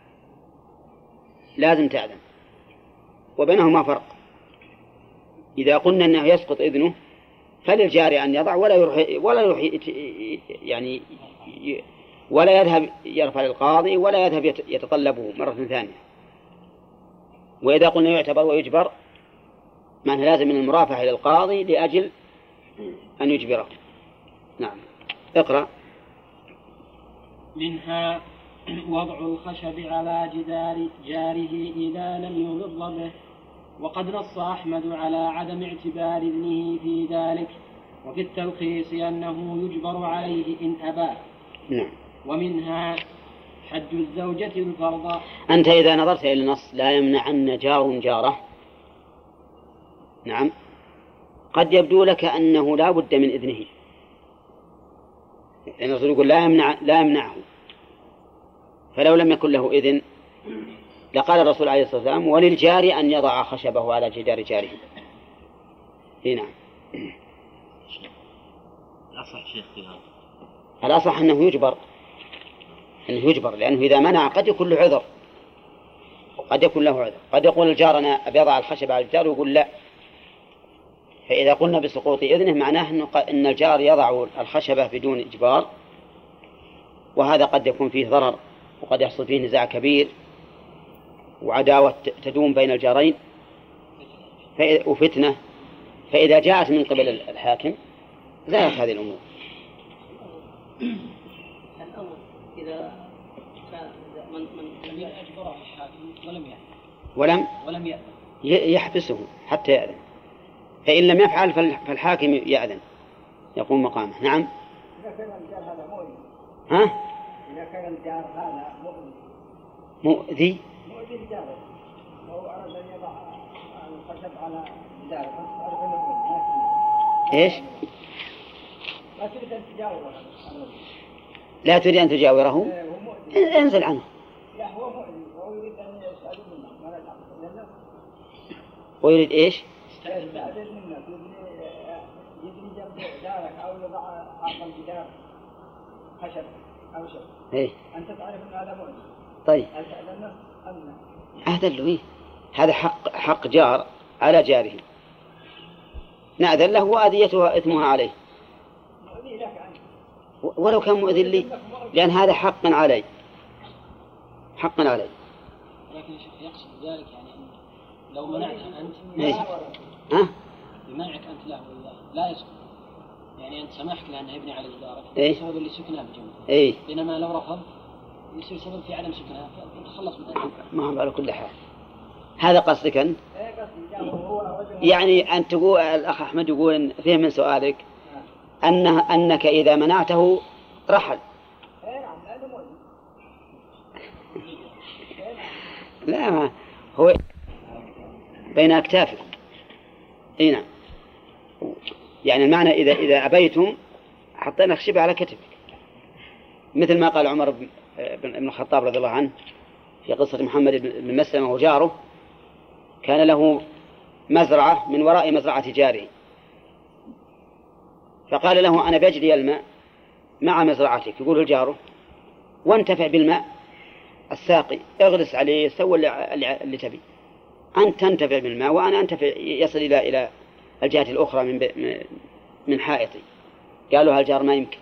لازم تأذن وبينهما فرق. إذا قلنا أنه يسقط إذنه فللجاري أن يضع ولا يروح ولا يروح يعني ولا يذهب يرفع للقاضي ولا يذهب يتطلبه مرة ثانية. وإذا قلنا يعتبر ويجبر معنى لازم من المرافعة للقاضي لأجل أن يجبره. نعم. اقرأ. منها وضع الخشب على جدار جاره إذا لم يضر به، وقد نص أحمد على عدم اعتبار إذنه في ذلك، وفي التلخيص أنه يجبر عليه إن أبى. نعم. ومنها حج الزوجة الفرض. أنت إذا نظرت إلى النص لا يمنعن جار جاره، نعم، قد يبدو لك أنه لا بد من إذنه، يعني الرسول يقول لا يمنع لا يمنعه، فلو لم يكن له إذن لقال الرسول عليه الصلاة والسلام وللجار أن يضع خشبه على جدار جاره. هنا الأصح شيخ في هذا، الأصح أنه يجبر، أنه يجبر، لأنه إذا منع قد يكون له عذر، قد يكون له عذر، قد يقول الجار أنا أبي أضع الخشب على الجدار ويقول لا، فإذا قلنا بسقوط إذنه معناه أن الجار يضع الخشبة بدون إجبار، وهذا قد يكون فيه ضرر، وقد يحصل فيه نزاع كبير وعداوة تدوم بين الجارين وفتنة، فإذا جاءت من قبل الحاكم زالت هذه الأمور. الأول إذا كان من من لم يأجبره الحاكم ولم يأذن ولم ولم يأذن يحبسه حتى يأذن، فإن لم يفعل فالحاكم يأذن يقوم مقامه. نعم. إذا كان الجار هذا مؤذي. ها؟ إذا كان الجار هذا مؤذي. مؤذي. مؤذي لجاره، وهو أراد أن يضع الخشب على جداره، فأعرف أنه مؤذي. إيش؟ لا تريد أن تجاوره. لا تريد أن تجاوره؟ انزل عنه. لا هو مؤذي، وهو يريد أن يستأذن منه، ما لا ويريد إيش؟ يستأذن منك، يبني جنب دارك أو يضع عقل الجدار خشب أو شيء. إيه؟ أنت تعرف أن هذا مؤذي. طيب. هل تأذنه أم لا؟ أهدى له، هذا حق حق جار على جاره، نأذن له وأذيتها إثمها عليه. مؤذي لك أنت. ولو كان مؤذي لي، لأن هذا حق علي، حق علي. لكن يا شيخ يقصد ذلك يعني أن لو منعته أنت إيه؟ ها؟ بمنعك أنت له لا يسقط، يعني أنت سمحت له أنه يبني على جدارك إيه؟ بسبب اللي سكنه بجنبه. إيه؟ بينما لو رفض يصير سبب في عدم سكنها فتخلص منها. ما هو على كل حال. هذا قصدك أنت؟ يعني أن تقول الأخ أحمد يقول فيه من سؤالك أنه أنك إذا منعته رحل. لا، ما هو بين أكتافه. إيه نعم. يعني المعنى إذا إذا أبيتم حطينا خشبة على كتفك، مثل ما قال عمر بن الخطاب رضي الله عنه في قصة محمد بن مسلمة وجاره، كان له مزرعة من وراء مزرعة جاره، فقال له أنا بجري الماء مع مزرعتك، يقول الجاره وانتفع بالماء الساقي، اغرس عليه، سوى اللي تبي، أنت تنتفع بالماء وأنا أنتفع يصل إلى إلى الجهة الأخرى من من حائطي. قالوا هالجار ما يمكن،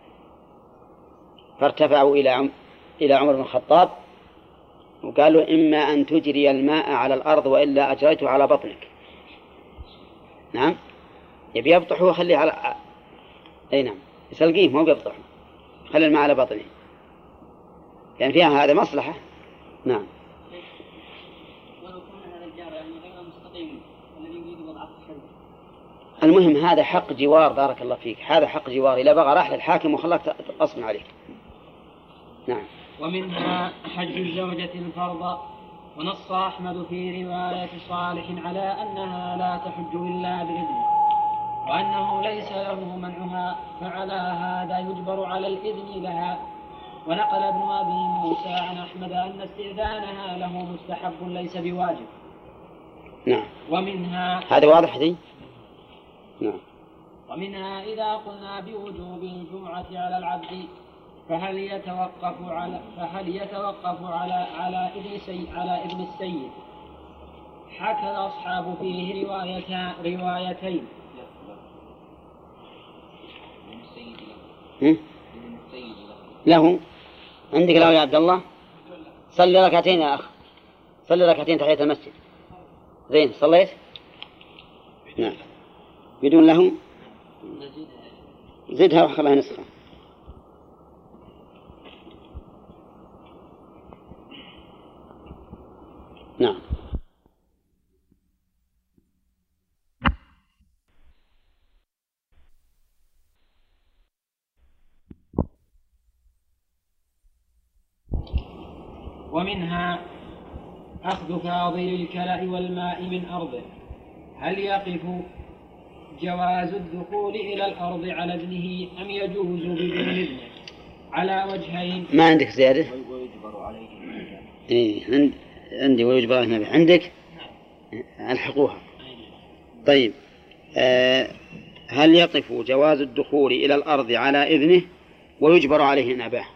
فارتفعوا إلى عم إلى عمر بن الخطاب وقالوا إما أن تجري الماء على الأرض وإلا أجريته على بطنك. نعم، يبي يبطح وخليه على أي نعم يسلقيه، ما بيبطح، خلي الماء على بطنه، يعني فيها هذا مصلحة. نعم. ولو كان هذا الجار يعني غير مستقيم الذي يريد وضع الخشب. المهم هذا حق جوار، بارك الله فيك، هذا حق جوار، إذا بغى راح للحاكم وخلاك غصب عليك. نعم. ومنها حج الزوجة الفرض، ونص أحمد في رواية صالح على أنها لا تحج إلا بإذن، وأنه ليس له منعها، فعلى هذا يجبر على الإذن لها. ونقل ابن أبي موسى عن أحمد أن استئذانها له مستحب ليس بواجب. نعم. ومنها هذا واضح دي. نعم. ومنها إذا قلنا بوجوب الجمعة على العبد فهل يتوقف على فهل يتوقف على على ابن سي على ابن السيد؟ حكى الأصحاب فيه روايتان روايتين. له عندك له يا عبد الله؟ صلي ركعتين يا أخ، صلي ركعتين تحية المسجد. زين صليت؟ نعم. بدون له زدها وخلها نسخة. ومنها أخذ فاضل الكلأ والماء من أرضه. هل يقف جواز الدخول إلى الأرض على ابنه أم يجوز بدون ابنه؟ على وجهين. ما عندك زيادة؟ ويجبر عليه. إيه عند... عندي ويجبر عليه النبي. عندك؟ ألحقوها. طيب آه هل يقف جواز الدخول إلى الأرض على إذنه ويجبر عليه إن أباه؟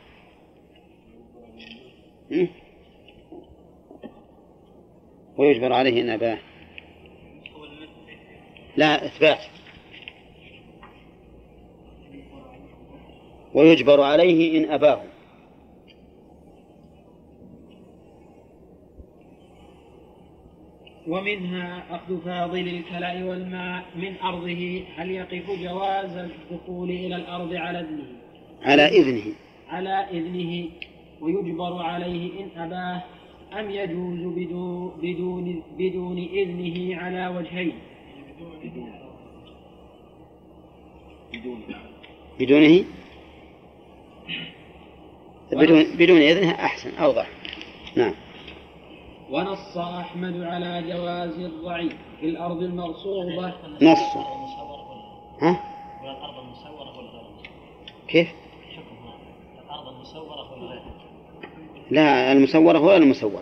ويجبر عليه إن أباه. لا إثبات. ويجبر عليه إن أباه. ومنها أخذ فاضل الكلأ والماء من أرضه. هل يقف جواز الدخول إلى الأرض على ابنه على إذنه على إذنه ويجبر عليه إن أباه أم يجوز بدون, بدون, بدون إذنه؟ على وجهين. بدونه بدون, بدون إذنه أحسن أوضح. نعم. ونص أحمد على جواز الرعي في الأرض المغصوبة. نص ها؟ الأرض المسورة ولا غير المسورة؟ كيف؟ حكمها الأرض المسورة ولا غير؟ لا المسورة ولا المسورة.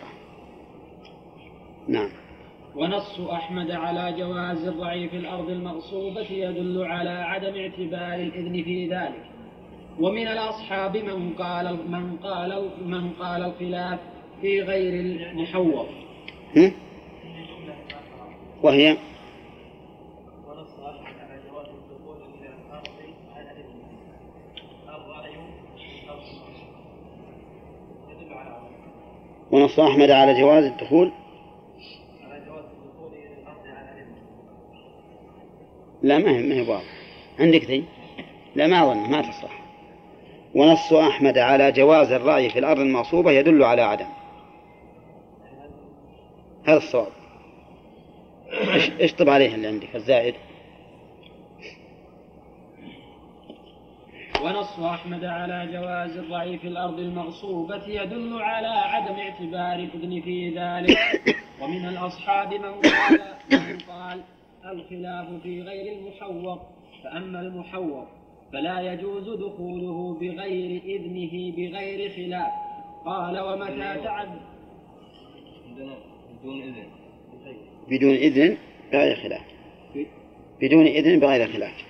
نعم. ونص أحمد على جواز الرعي في الأرض المغصوبة يدل على عدم اعتبار الإذن في ذلك. ومن الأصحاب من قال من قال من قال الخلاف في غير المحوط. وهي ونص أحمد على جواز الدخول إلى الأرض على الرعي يدل على ونص أحمد على جواز الدخول على جواز الدخول إلى الأرض على لا ما هي ما هي واضح عندك ذي. لا ما أظن ما تصح. ونص أحمد على جواز الرعي في الأرض المغصوبة يدل على عدم. هذا الصواب. اشطب عليه اللي عندك الزائد. ونص أحمد على جواز الرعي في الأرض المغصوبة يدل على عدم اعتبار الإذن في ذلك. ومن الأصحاب من قال, من قال الخلاف في غير المحوط. فأما المحوط فلا يجوز دخوله بغير إذنه بغير خلاف. قال ومتى تعد بدون إذن بدون إذن بغير خلاف. بدون إذن بغير خلاف.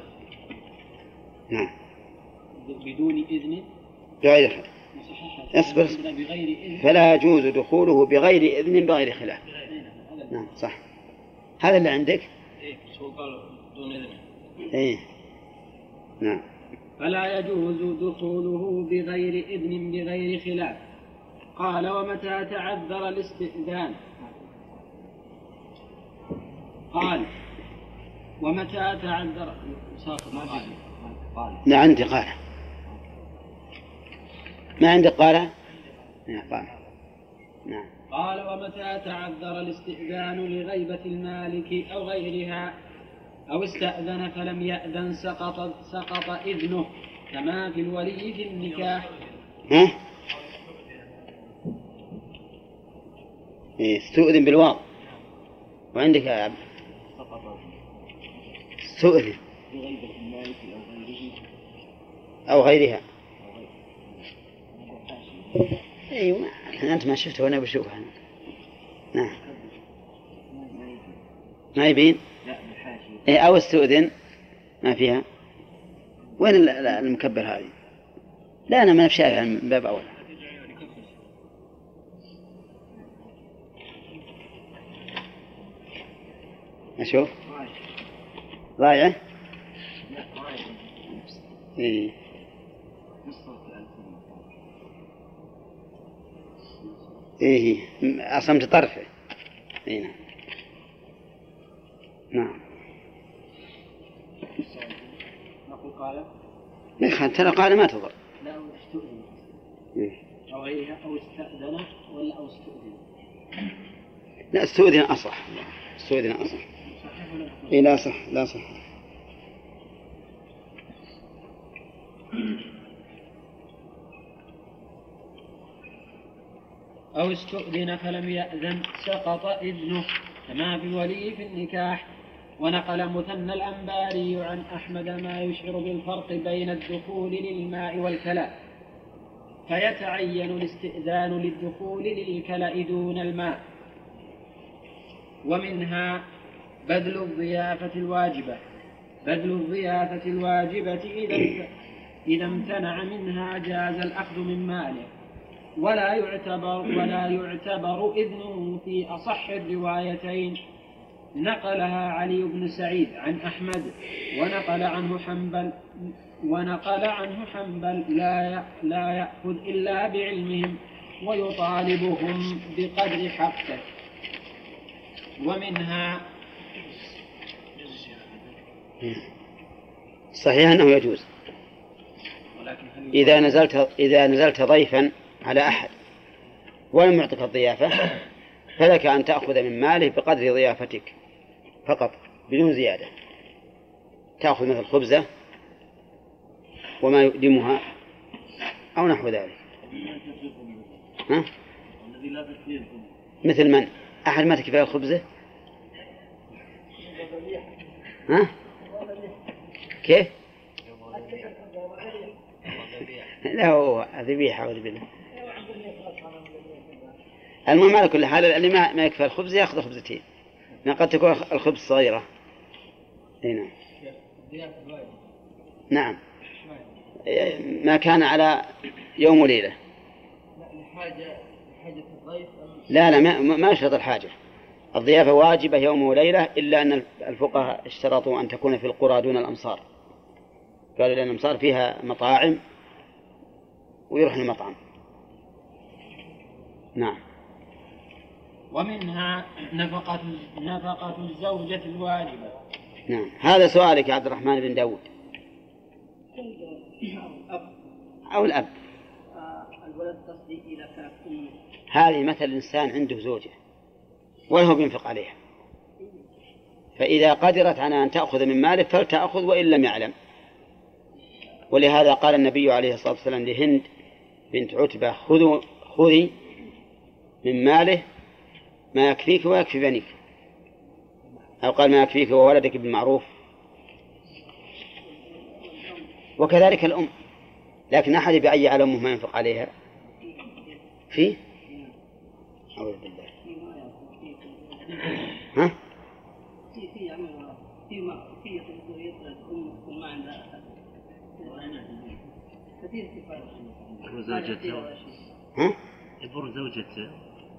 نعم. بدون إذن بغير خلاف. اصبر. فلا يجوز دخوله بغير إذن بغير خلاف. نعم صح. هذا اللي عندك. إيه شو قال بدون إذن. إيه نعم. فلا يجوز دخوله بغير إذن بغير خلاف. قال ومتى تعذر الاستئذان. قال ومتى تعذر لا عندي قال ما عندي قال قال نعم. قال ومتى تعذر الاستئذان لغيبة المالك أو غيرها أو استأذن فلم يأذن سقط سقط إذنه كما في الولي في النكاح. ها؟ استؤذن بالواو. وعندك يا عبد استؤذن لغيبة المالك أو غيرها. أيوة أنت ما شفته وأنا بشوفها. نعم ما يبين. إيه أو استؤذن ما فيها. وين المكبر هذه؟ لا أنا ما شايفها من باب أول. أشوف ضايعة. إيه إيه أصمت طرفه. إيه نعم. نعم. نقول قال نخل ترى قال ما تضر. لا أو استؤذن إيه. أو غيرها أو استأذن ولا أو استؤذن. لا استؤذن أصح. استؤذن أصح. إيه لا صح لا صح. أو استؤذن فلم يأذن سقط إذنه كما في الولي في النكاح. ونقل مثنى الأنباري عن أحمد ما يشعر بالفرق بين الدخول للماء والكلاء، فيتعين الاستئذان للدخول للكلاء دون الماء. ومنها بذل الضيافة الواجبة بذل الضيافة الواجبة إذا إذا امتنع منها جاز الأخذ من ماله، ولا يعتبر ولا يعتبر إذنه في أصح الروايتين. نقلها علي بن سعيد عن أحمد، ونقل عنه حنبل ونقل عنه حنبل لا لا يأخذ إلا بعلمهم ويطالبهم بقدر حقه. ومنها صحيح أنه يجوز إذا نزلت إذا نزلت ضيفا على أحد ولم يعطك الضيافة فلك أن تأخذ من ماله بقدر ضيافتك فقط بدون زيادة. تأخذ مثل خبزة وما يقدمها أو نحو ذلك. ها؟ مثل من؟ أحد ما تكفيه الخبزة؟ ها؟ كيف؟ لا هو ذبيحة أعوذ بالله. المهم على كل حال اللي ما ما يكفي الخبز يأخذ خبزتين، قد تكون الخبز صغيرة. هنا نعم ما كان على يوم وليلة. لا لا ما ما يشترط الحاجة. الضيافة واجبة يوم وليلة، إلا أن الفقهاء اشترطوا أن تكون في القرى دون الأمصار، قالوا لأن الأمصار فيها مطاعم ويروح المطعم. نعم. ومنها نفقة نفقة الزوجة الواجبة. نعم. هذا سؤالك يا عبد الرحمن بن داود. أو الأب. الولد تصدي إلى كانت أمه. هذه مثل إنسان عنده زوجة وله بينفق عليها، فإذا قدرت على أن تأخذ من ماله فلتأخذ وإن لم يعلم. ولهذا قال النبي عليه الصلاة والسلام لهند بنت عتبة خذوا خذي من ماله ما يكفيك ويكفي بنيك، أو قال ما يكفيك وولدك بالمعروف. وكذلك الأم، لكن أحد بأي على أمه ما ينفق عليها فيه أعوذ بالله. ها؟ في في يعني في ما في يطلب الأم ما عندها كثير كفاية. وزوجته ها؟ يبر زوجته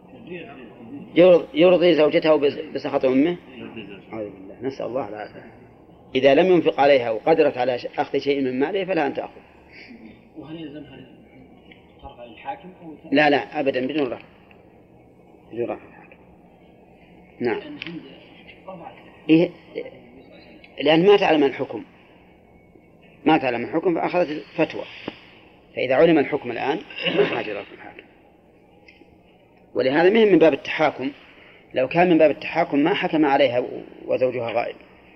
يرضي زوجته بسخط أمه. أعوذ بالله، نسأل الله العافية. إذا لم ينفق عليها وقدرت على أخذ شيء من ماله فلا أن تأخذ. وهل يلزمها ترفع الحاكم أو لا لا أبدا بدون رفع بدون رفع الحاكم. نعم. إيه؟ لأن ما تعلم الحكم ما تعلم الحكم فأخذت الفتوى، فإذا علم الحكم الآن ما حاجة رفع الحاكم. ولهذا مهم من باب التحاكم، لو كان من باب التحاكم ما حكم عليها وزوجها غائب،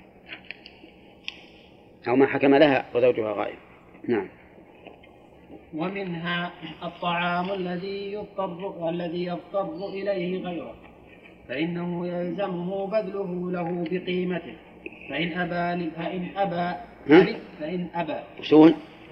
أو ما حكم لها وزوجها غائب. نعم. ومنها الطعام الذي يضطر الذي يضطر إليه غيره، فإنه يلزمه بذله له بقيمته، فإن أبى فإن أبى فإن أبى وشون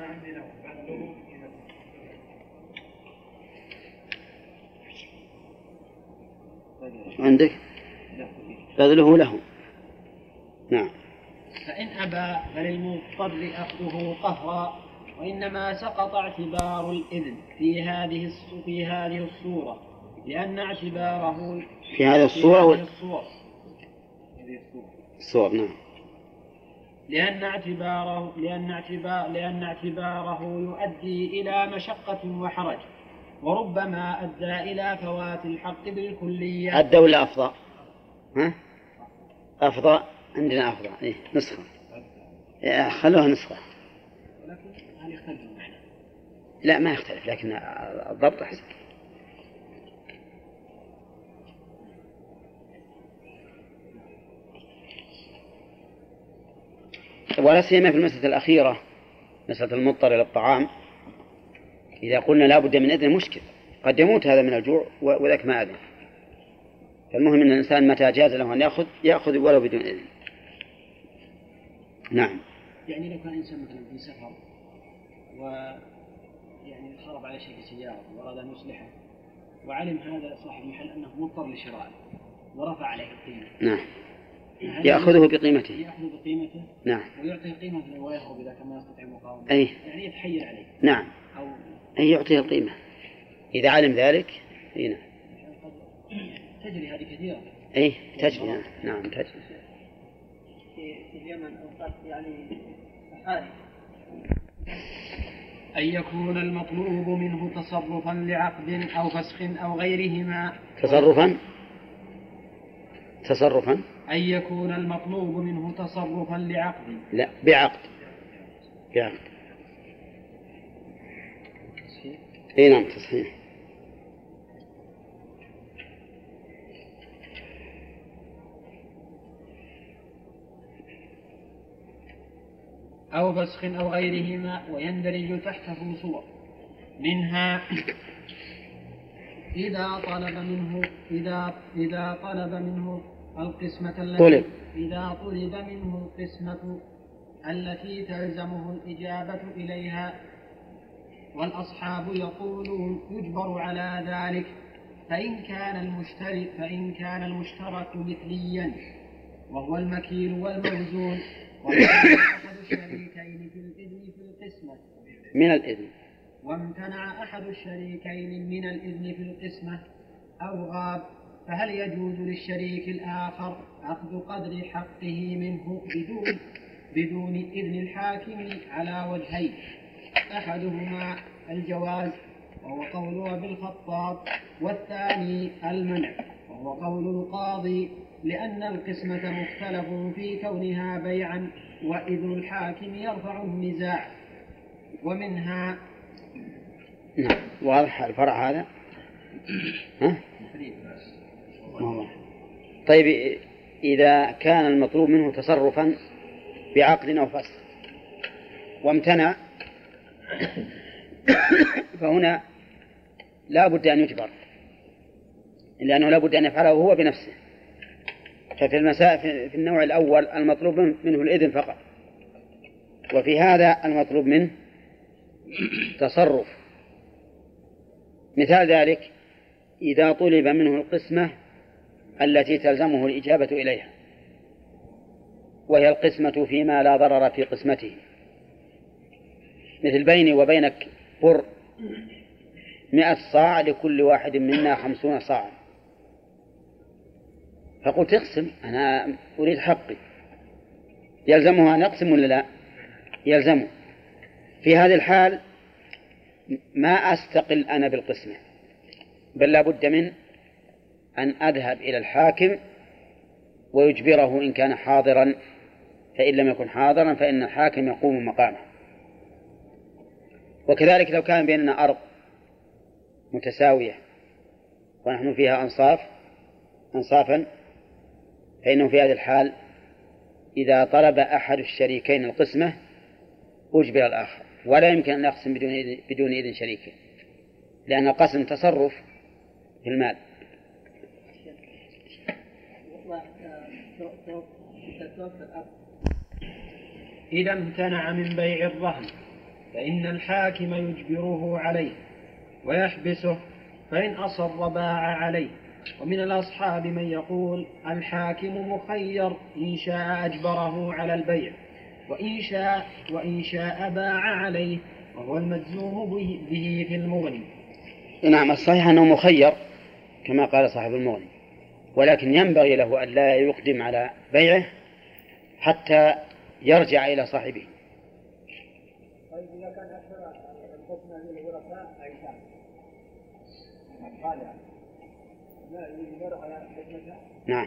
عندك بذله له. نعم. فإن أبى فللمضطر أخذه قهرا، وإنما سقط اعتبار الإذن في هذه في هذه الصورة، لأن اعتباره في هذه الصورة الصور الصور نعم لأن اعتباره لأن اعتبار لأن اعتباره يؤدي إلى مشقة وحرج، وربما أدى إلى فوات الحق بالكلية. أدى ولا أفضى؟ ها؟ أفضى عندنا أفضى إيه نسخة خلوها نسخة. ولكن هل يختلف المعنى؟ لا ما يختلف، لكن الضبط أحسن. ولا سيما في المسألة الأخيرة مسألة المضطر إلى الطعام، إذا قلنا لا بد من إذن مشكل، قد يموت هذا من الجوع وذاك ما أذن. فالمهم أن الإنسان متى جاز له أن يأخذ يأخذ ولو بدون إذن. نعم. يعني لو كان إنسان مثلا في سفر و يعني خرب على شيء في سيارة وأراد أن يصلحه وعلم هذا صاحب المحل أنه مضطر لشرائه ورفع عليه القيمة. نعم. يأخذه بقيمته. يأخذ بقيمته. نعم. ويعطيه قيمته ويهرب إذا كان ما يستطيع المقاومة. أي. يعني يتحيل عليه. نعم. أو أي يعطيه القيمة إذا علم ذلك. هنا. تجري هذه كثيرة. أي تجري. نعم. نعم تجري. في اليمن أوقات يعني حالي. أن يكون المطلوب منه تصرفا لعقد أو فسخ أو غيرهما. تصرفا تصرفا أن يكون المطلوب منه تصرفا لعقد. لا بعقد بعقد. اي نعم تصحيح. أو فسخ أو غيرهما ويندرج تحته صور منها إذا طلب منه إذا إذا طلب منه القسمة التي طلب إذا طلب منه القسمة التي تلزمه الإجابة إليها والأصحاب يقولون يجبر على ذلك فإن كان المشترك فإن كان المشترك مثليا وهو المكيل والموزون وامتنع أحد الشريكين في الإذن في القسمة من الإذن وامتنع أحد الشريكين من الإذن في القسمة أو غاب فهل يجوز للشريك الآخر أخذ قدر حقه منه بدون بدون إذن الحاكم على وجهين أحدهما الجواز وهو قول أبي الخطاب والثاني المنع وهو قول القاضي لأن القسمة مختلف في كونها بيعا وإذن الحاكم يرفع النزاع ومنها. نعم واضح الفرع هذا. ها؟ طيب إذا كان المطلوب منه تصرفا بعقد أو فسخ وامتنع فهنا لا بد أن يجبر لأنه لا بد أن يفعله هو بنفسه. ففي المساء في النوع الأول المطلوب منه الإذن فقط وفي هذا المطلوب منه تصرف. مثال ذلك إذا طلب منه القسمة التي تلزمه الإجابة إليها وهي القسمة فيما لا ضرر في قسمته مثل بيني وبينك بر مئة صاع لكل واحد منا خمسون صاعا فقلت اقسم أنا أريد حقي يلزمه أن يقسم ولا لا؟ يلزمه. في هذه الحال ما أستقل أنا بالقسمة بل لا بد من أن أذهب إلى الحاكم ويجبره إن كان حاضرا فإن لم يكن حاضرا فإن الحاكم يقوم مقامه. وكذلك لو كان بيننا أرض متساوية ونحن فيها أنصاف أنصافا فإنه في هذه الحال إذا طلب أحد الشريكين القسمة أجبر الآخر ولا يمكن أن يقسم بدون إذن, بدون إذن شريكه لأن القسم تصرف في المال. إذا امتنع من بيع الرهن فإن الحاكم يجبره عليه ويحبسه فإن أصر باع عليه. ومن الأصحاب من يقول الحاكم مخير إن شاء أجبره على البيع وإن شاء, وإن شاء باع عليه وهو المجزوم به في المغني. نعم الصحيح أنه مخير كما قال صاحب المغني ولكن ينبغي له أن لا يقدم على بيعه حتى يرجع إلى صاحبه. طيب إذا كان أكثر القسمة للورثاء أيتام خالع لا يجبر على قسمته. نعم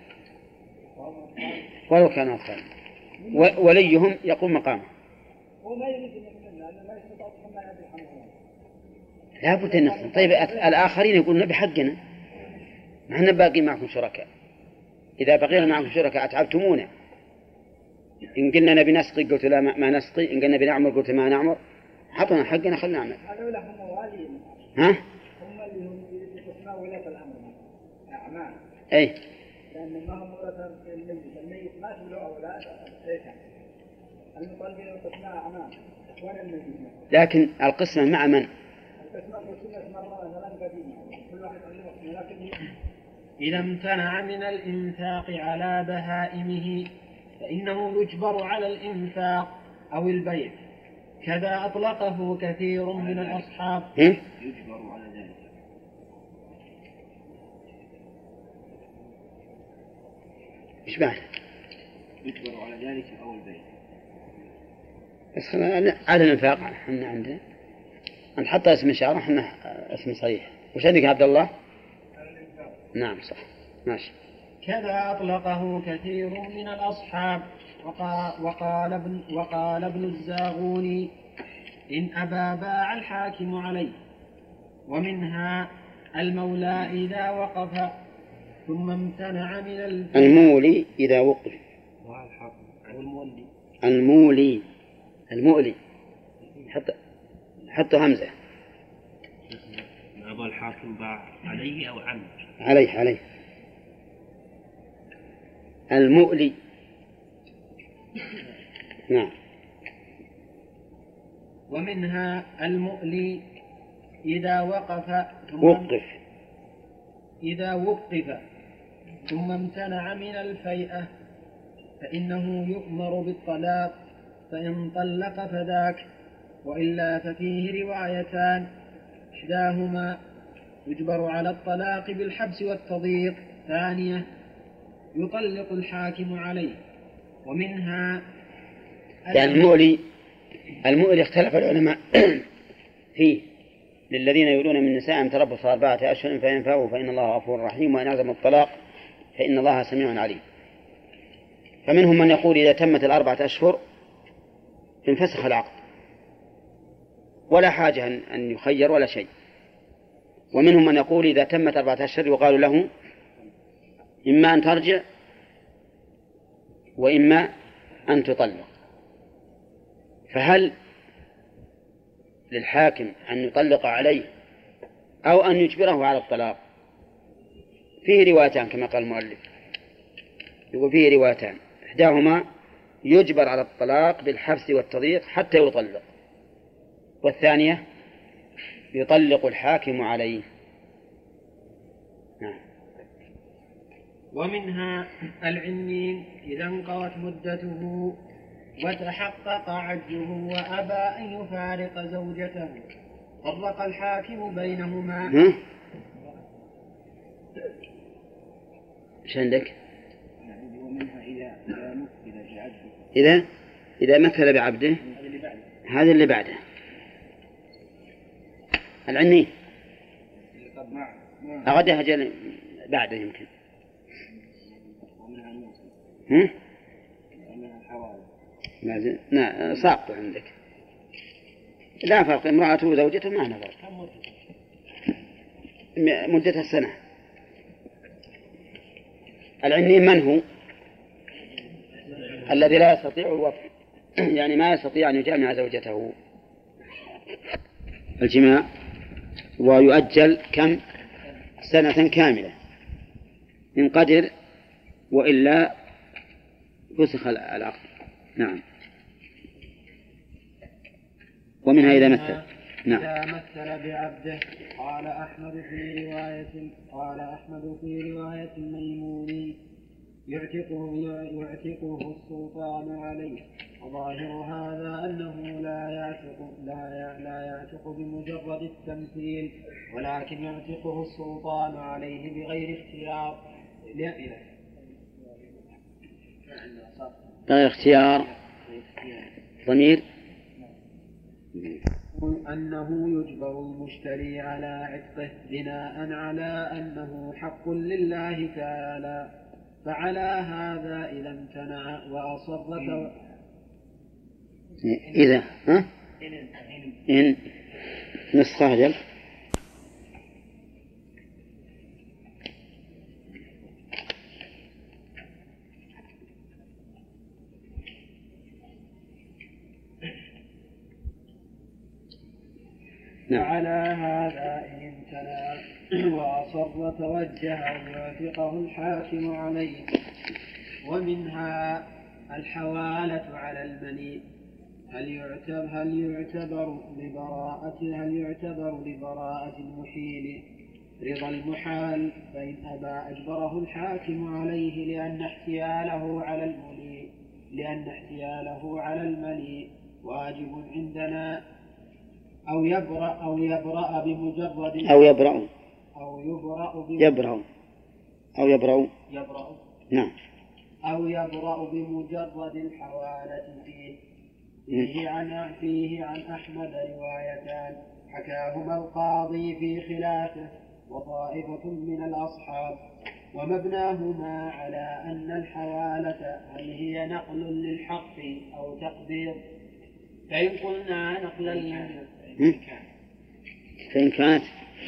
ولو كان أطفال وليهم يقوم مقامه. وما يريد منه لأنه لا يستطيع تحمل هذه الحمولات. لا بد أن نقسم. طيب الآخرين يقولون بحقنا نحن باقي معكم شركاء إذا بقينا معكم شركاء أتعبتمونا إن قلنا نبي نسقي قلت لا ما نسقي إن قلنا نبي نعمر قلت ما نعمر حطنا حقنا خلنا نعمل. هذول هم موالين ها؟ هم ما ولاة الأمر أعمال. أي. لأن ما هم ولاة الميت، الميت ما له أولاد إيش المطالبين القسمة أعمال وين الميت؟ لكن القسمة مع من؟ القسمة قسمة مرة مثلا قديمة كل واحد عنده لكن إذا امتنع من الإنفاق على بهائمه فإنه يجبر على الإنفاق أو البيع. كذا أطلقه كثير من الأصحاب. يجبر على ذلك. إيش معنى؟ يجبر على ذلك أو البيع. بس على الإنفاق احنا عندنا أنت حتى اسم شعر احنا اسم صحيح. وش عندك يا عبد الله؟ نعم صح ماشي. كذا أطلقه كثير من الأصحاب. وقال, وقال, ابن, وقال ابن الزاغوني إن أبى باع الحاكم عليه. ومنها المولى إذا وقف ثم امتنع من البيع. المولي إذا وقف. المولي المولي المؤلي حتى حتى همزة. أبى الحاكم باع عليه أو عنه. عليه عليه. المؤلي. نعم. ومنها المؤلي إذا وقف ثم وقف إذا وقف ثم امتنع من الفيئة فإنه يؤمر بالطلاق فإن طلق فذاك وإلا ففيه روايتان إحداهما يجبر على الطلاق بالحبس والتضييق، ثانية يطلق الحاكم عليه. ومنها يعني المؤلي المؤلي اختلف العلماء فيه للذين يرون من نساء تربص أربعة أشهر فإن فاءوا فإن الله غفور رحيم وإن عزم الطلاق فإن الله سميع عليم. فمنهم من يقول إذا تمت الأربعة أشهر انفسخ العقد ولا حاجة أن يخير ولا شيء. ومنهم من يقول إذا تمت أربعة أشهر يقال له إما أن ترجع وإما أن تطلق. فهل للحاكم أن يطلق عليه أو أن يجبره على الطلاق؟ فيه روايتان كما قال المؤلف، يقول فيه روايتان إحداهما يجبر على الطلاق بالحبس والتضييق حتى يطلق، والثانية يطلق الحاكم عليه. نعم. ومنها العنين إذا انقضت مدته وتحقق عجزه وأبى أن يفارق زوجته فرق الحاكم بينهما. ها؟ إيش عندك؟ ومنها إذا مثل بعبده إذا إذا مثل بعبده هذا اللي بعده العني أغدها جل بعده يمكن. هم؟ لا ساقط عندك لا فرق امرأته وزوجته ما نظر مدتها السنة. العني من هو؟ الذي لا يستطيع الوطء يعني ما يستطيع أن يجامع زوجته الجماع ويؤجل كم سنة كاملة إن قدر وإلا فسخ العقد. نعم. ومنها إذا مثل. نعم. إذا مثل بعبده قال أحمد في رواية قال أحمد في رواية الميموني يعتقه يعتقه السلطان عليه. وظاهر هذا أنه لا يعتق لا لا يعتق بمجرد التمثيل ولكن يعتقه السلطان عليه بغير اختيار. غير اختيار ضمير أنه يجبر المشتري على عتقه بناء على أنه حق لله تعالى. فعلى هذا إذا امتنع وأصر إذا ها؟ إن نسخة جل نعم. وعلى هذا إن امتنع وأصر توجه أن يوافقه الحاكم عليه. ومنها الحوالة على المني. هل يعتبر هل يعتبر لبراءة هل يعتبر لبراءة المحيل رضا المحال، فإن أبى أجبره الحاكم عليه لأن احتياله على المني لأن احتياله على المني واجب عندنا، أو يبرأ أو يبرأ بمجرد أو يبرأ أو يبرأ يبرأ أو يبرأ يبرأ نعم أو يبرأ بمجرد الحوالة فيه. فيه عن فيه عن أحمد روايتان حكاهما القاضي في خلافه وطائفة من الأصحاب، ومبناهما على أن الحوالة هل هي نقل للحق أو تقدير. فإن قلنا نقلا فإن كانت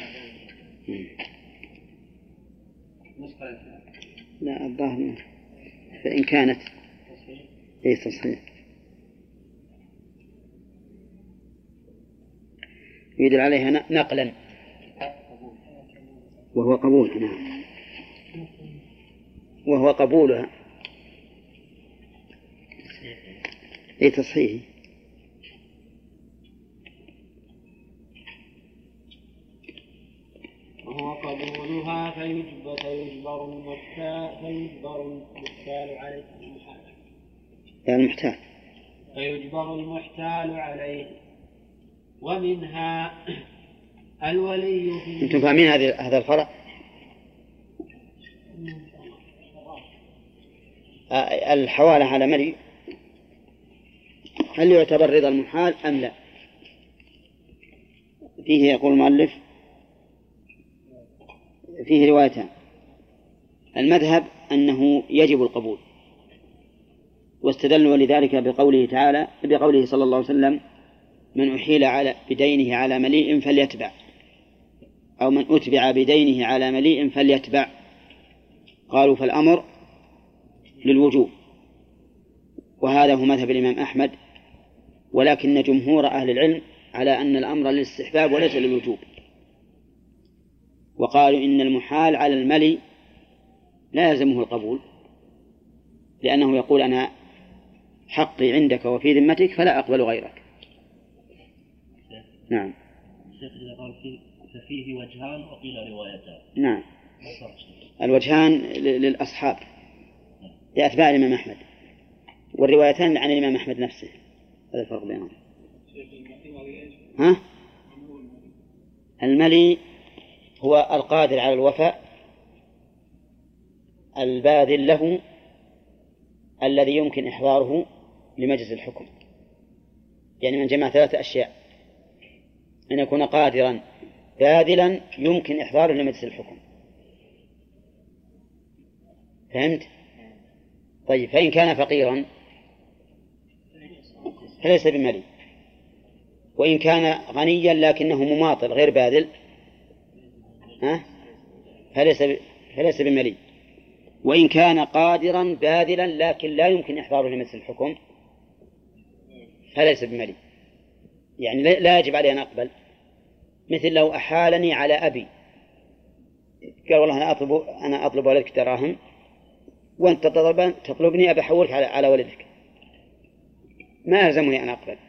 لا الظاهر فإن كانت ليس صحيح يدل عليها نقلا وهو قبول نعم وهو قبولها أي تصحيح. وهو قبولها فيجبر فيجبر المحتال فيجبر المحتال عليه يعني المحتال فيجبر المحتال عليه. ومنها الولي في أنتم فاهمين هذا الفرق؟ الحوالة على ملي هل يعتبر رضا المحال أم لا؟ فيه يقول المؤلف فيه روايتان. المذهب أنه يجب القبول، واستدلوا لذلك بقوله تعالى بقوله صلى الله عليه وسلم من أحيل على بدينه على مليء فليتبع، أو من أتبع بدينه على مليء فليتبع. قالوا فالأمر للوجوب، وهذا هو مذهب الإمام أحمد، ولكن جمهور أهل العلم على أن الأمر للاستحباب وليس للوجوب، وقالوا إن المحال على الملي لا يلزمه القبول، لأنه يقول أنا حقي عندك وفي ذمتك فلا أقبل غيرك. نعم. الشيخ إذا قال فيه ففيه وجهان وقيل روايتان. نعم. الوجهان للأصحاب لأتباع الإمام أحمد، والروايتان عن الإمام أحمد نفسه. هذا الفرق بينهم. ها؟ الملي هو القادر على الوفاء الباذل له الذي يمكن إحضاره لمجلس الحكم. يعني من جمع ثلاثة أشياء: أن يكون قادرا باذلا يمكن إحضاره لمجلس الحكم. فهمت؟ طيب فإن كان فقيرا فليس بملي، وإن كان غنيا لكنه مماطل غير باذل ها فليس فليس بملي، وإن كان قادرا باذلا لكن لا يمكن إحضاره لمجلس الحكم فليس بملي. يعني لا يجب علي أن أقبل. مثل لو أحالني على أبي، قال والله أنا أطلب أنا أطلب ولدك دراهم وأنت تطلبني أبي أحولك على على ولدك، ما يلزمني أن أقبل.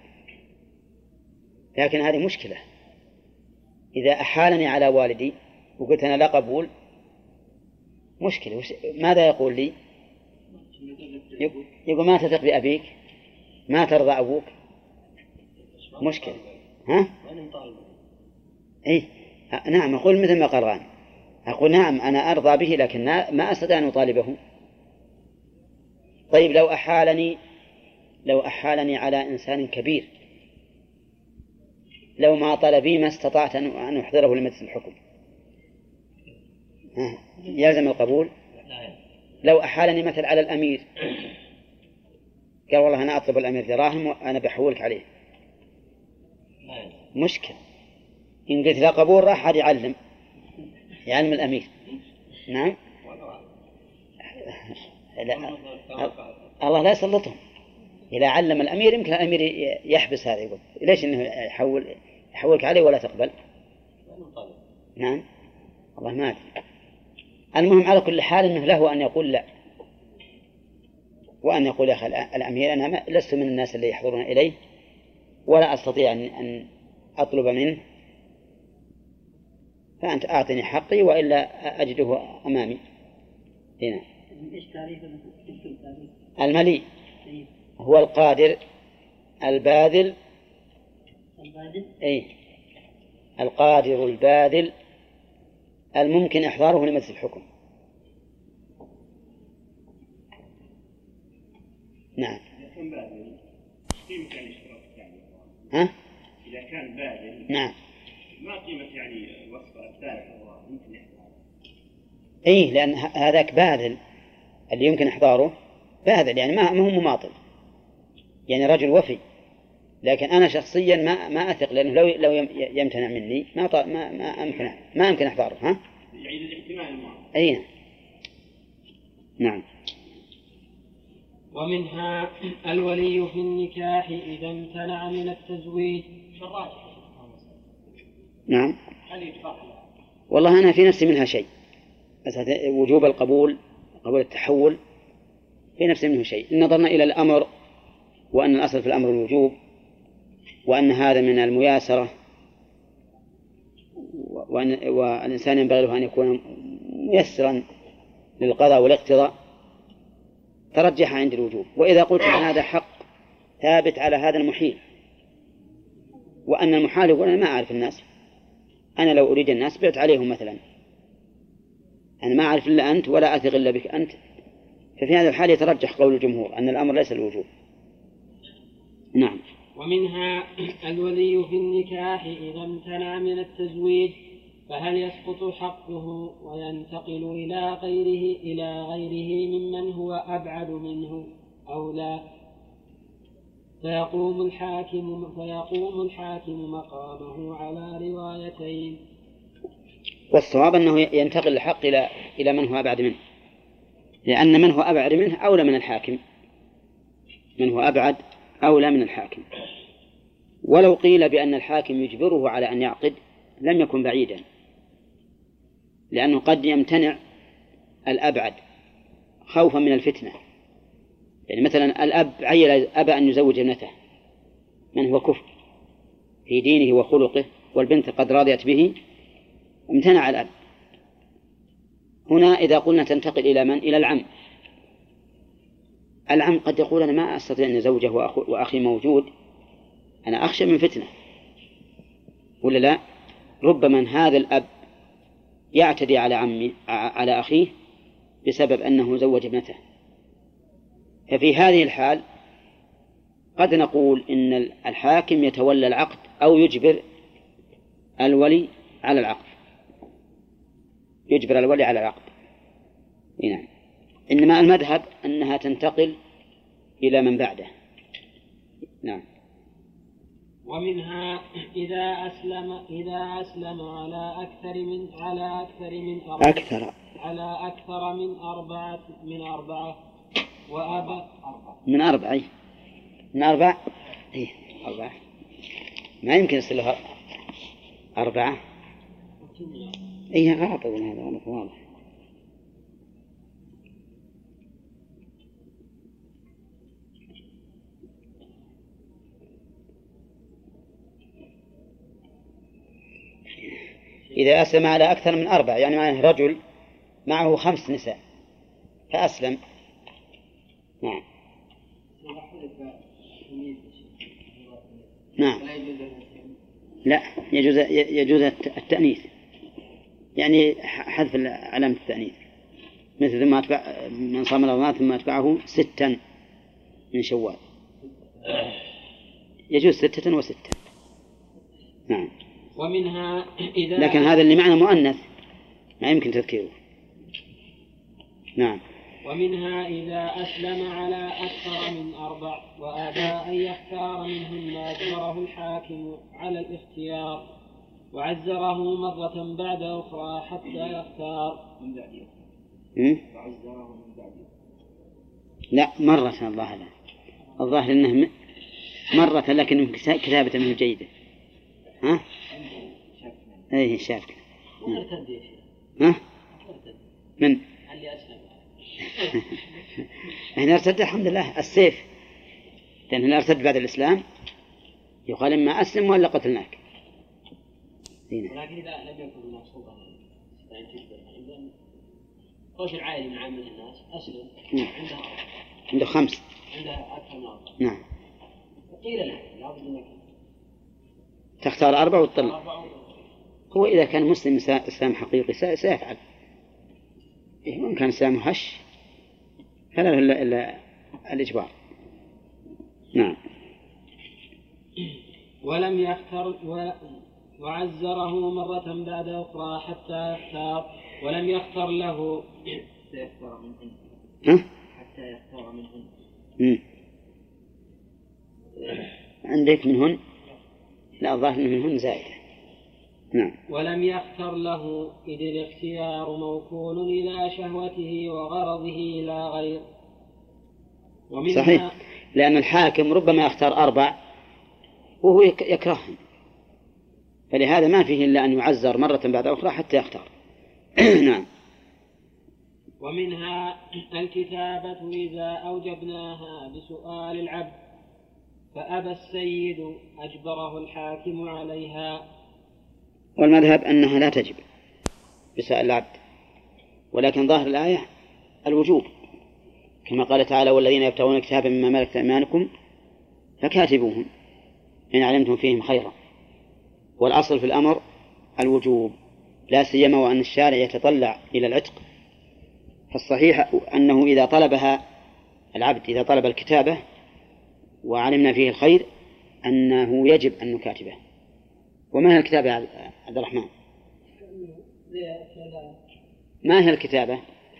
لكن هذه مشكلة، إذا أحالني على والدي وقلت أنا لا قبول مشكلة. ماذا يقول لي؟ يقول ما تثق بأبيك، ما ترضى أبوك، مشكلة. ها؟ إيه نعم. أقول مثل ما قال غانم، أقول نعم أنا أرضى به لكن ما أستطيع أن أطالبه. طيب لو أحالني لو أحالني على إنسان كبير لو ما طلبي ما استطعت أن أحضره لمجلس الحكم يلزم القبول؟ لو أحالني مثل على الأمير، قال والله أنا أطلب الأمير دراهم وأنا بحولك عليه، مشكل. إن قلت لا قبول راح عاد يعلم يعلم الأمير. نعم. لا. الله لا يسلطهم. إذا علم الأمير يمكن الأمير يحبس هذا، يقول ليش إنه يحول يحولك عليه ولا تقبل. نعم. والله ما أدري. المهم على كل حال أنه له أن يقول لا، وأن يقول يا أخي الأمير أنا لست من الناس اللي يحضرون إليه ولا أستطيع أن أطلب منه، فأنت أعطني حقي وإلا أجده أمامي هنا. المليء هو القادر الباذل، أي القادر الباذل الممكن إحضاره لمجلس الحكم. نعم. إذا كان باذل قيمة يعني اشتراك يعني. ها؟ إذا كان باذل. نعم. ما قيمة يعني وصف الثالث هو يمكن إحضاره. إيه لأن هذاك باذل اللي يمكن إحضاره باذل يعني ما ما هو مماطل، يعني رجل وفي، لكن أنا شخصيا ما ما أثق لأنه لو لو يمتنع مني ما ما ما أمكن ما أمكن إحضاره. ها؟ يعني الاحتمال المعارض. أي نعم. ومنها الولي في النكاح إذا امتنع من التزويج. نعم. والله أنا في نفسي منها شيء، بس وجوب القبول قبول التحول في نفسي منه شيء. إن نظرنا إلى الأمر وأن الأصل في الأمر الوجوب، وأن هذا من المياسرة، وأن والإنسان ينبغي له أن يكون ميسرا للقضاء والاقتضاء، ترجح عند الوجوب. وإذا قلت أن هذا حق ثابت على هذا المحيل، وأن المحال يقول أنا ما أعرف الناس، أنا لو أريد الناس بعت عليهم مثلا، أنا ما أعرف إلا أنت ولا أثق إلا بك أنت، ففي هذا الحال يترجح قول الجمهور أن الأمر ليس الوجوب. نعم. ومنها الولي في النكاح إذا امتنع من التزويج فهل يسقط حقه وينتقل إلى غيره إلى غيره ممن هو أبعد منه أو لا؟ فيقوم الحاكم فيقوم الحاكم مقامه على روايتين. والصواب أنه ينتقل الحق إلى إلى من هو أبعد منه، لأن من هو أبعد منه أولى من الحاكم، من هو أبعد أولى من الحاكم. ولو قيل بأن الحاكم يجبره على أن يعقد لم يكن بعيدا، لأنه قد يمتنع الأبعد خوفا من الفتنة. يعني مثلا الأب عيل أبى أن يزوج ابنته من هو كفء في دينه وخلقه، والبنت قد راضيت به، امتنع الأب. هنا إذا قلنا تنتقل إلى من؟ إلى العم. العم قد يقول أنا ما أستطيع أن أزوجه وأخي موجود، أنا أخشى من فتنة، ولا لا؟ ربما هذا الأب يعتدي على عمي على أخيه بسبب أنه زوج ابنته. ففي هذه الحال قد نقول إن الحاكم يتولى العقد أو يجبر الولي على العقد، يجبر الولي على العقد. نعم. إنما المذهب أنها تنتقل إلى من بعده. نعم. ومنها إذا أسلم إذا أسلم على أكثر من على أكثر من أربعة أكثر على أكثر من أربعة من أربعة وأبى من أربعة من أربعة إيه أربعة ما يمكن يصل لها أربعة. إيه غلط هذا غلط واضح. إذا أسلم على أكثر من أربعة يعني معناه رجل معه خمس نساء فأسلم. نعم. نعم. لا يجوز يجوز التأنيث، يعني حذف علامة التأنيث، مثل ما أتبع من صام رمضان ثم أتبعه ستا من شوال، يجوز ستة وستة. نعم. ومنها إذا لكن هذا اللي معنى مؤنث ما يمكن تذكيره. نعم. ومنها إذا أسلم على أكثر من أربع وأبى أن يختار منهن أجبره الحاكم على الاختيار وعزره مرة بعد أخرى حتى يختار. لا مرة الظاهر الظاهر إنه مرة، لكن كتابة منه جيدة. ها؟ أيه شاف. ها؟ من؟ اللي أسلم. هنا ارتد الحمد لله السيف، لأن هنا ارتد بعد الإسلام يقال إما أسلم ولا قتلناك. ولكن إذا لم يكن هناك سلطة رجل عادي من عامة الناس أسلم عنده عنده خمس عنده أكثر من أربعة. نعم. قيل له لابد أنك تختار أربعة وتطلع. هو إذا كان مسلم إسلام حقيقي سيفعل. وإن كان إسلامه هش فلا له إلا, إلا الإجبار. نعم. ولم يختر و... وعزره مرة بعد أخرى حتى يختار ولم يختر له حتى يختار منهن ها؟ حتى يختار منهن. مم. عندك منهن؟ لا الظاهر منهن زائدة. نعم. ولم يختر له إذ الاختيار موكول إلى شهوته وغرضه لا غير. صحيح، لأن الحاكم ربما يختار أربع وهو يكرههم، فلهذا ما فيه إلا أن يعزر مرة بعد أخرى حتى يختار. نعم. ومنها الكتابة إذا أوجبناها بسؤال العبد فأبى السيد أجبره الحاكم عليها. والمذهب أنها لا تجب بسؤال العبد، ولكن ظاهر الآية الوجوب، كما قال تعالى والذين يبتغون كتابا مما ملكت أيمانكم فكاتبوهم إن علمتم فيهم خيرا. والأصل في الأمر الوجوب، لا سيما وأن الشارع يتطلع إلى العتق، فالصحيح أنه إذا طلبها العبد إذا طلب الكتابة وعلمنا فيه الخير أنه يجب أن نكاتبه. وما هي الكتابة يا عبد الرحمن؟ ما هي الكتابة؟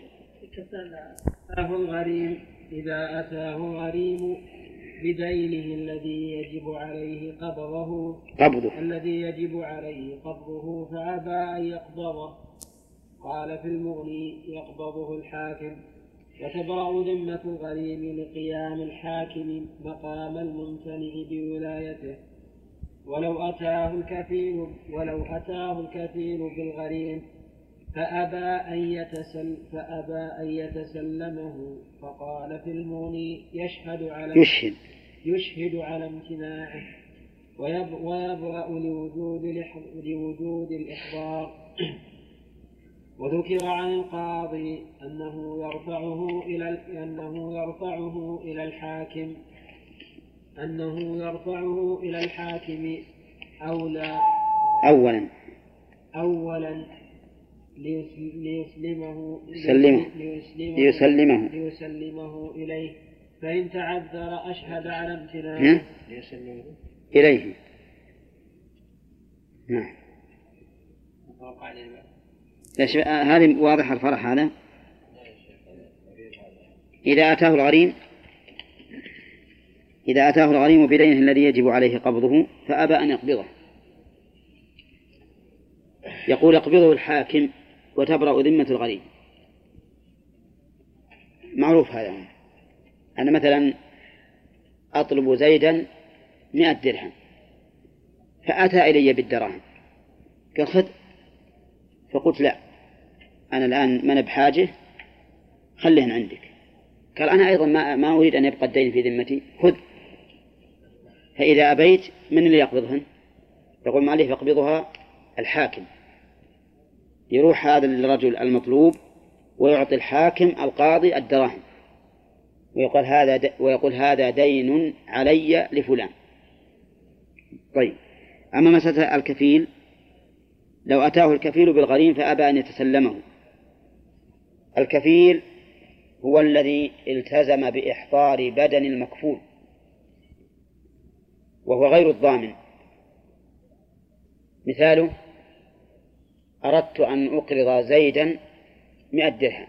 أتاه الغريم إذا أتاه غريم بدينه الذي يجب عليه قبضه قبضه الذي يجب عليه قبضه فأبى أن يقبضه. قال في المغني يقبضه الحاكم. وتبرأ ذمة الغريم لقيام الحاكم مقام الممتنع بولايته. ولو أتاه الكفيل ولو أتاه الكفيل بالغريم فأبى أن يتسل فأبى أن يتسلمه فقال في المغني يشهد على يشهد يشهد على امتناعه ويبرأ لوجود لوجود الإحضار. وذكر عن القاضي أنه يرفعه إلى أنه يرفعه إلى الحاكم أنه يرفعه إلى الحاكم أولى أولا أولا ليسلمه ليسلمه ليسلمه ليسلمه إليه، فإن تعذر أشهد على امتناعه إليه. نعم. هذه واضح الفرح. هذا إذا أتاه الغريم إذا أتاه الغريم بدينه الذي يجب عليه قبضه فأبى أن يقبضه، يقول يقبضه الحاكم وتبرأ ذمة الغريم. معروف هذا. أنا مثلا أطلب زيدا مئة درهم فأتى إلي بالدراهم قال خذ، فقلت لا أنا الآن من بحاجة خليهن عندك. قال أنا أيضا ما, ما أريد أن يبقى الدين في ذمتي خذ. فإذا أبيت من اللي يقبضهن؟ يقول ما عليه يقبضها الحاكم. يروح هذا الرجل المطلوب ويعطي الحاكم القاضي الدراهم ويقول هذا ويقول هذا دين علي لفلان. طيب، أما مسألة الكفيل لو أتاه الكفيل بالغريم فأبى أن يتسلمه. الكفيل هو الذي التزم بإحضار بدن المكفول وهو غير الضامن. مثاله أردت أن أقرض زيدا مئة درهم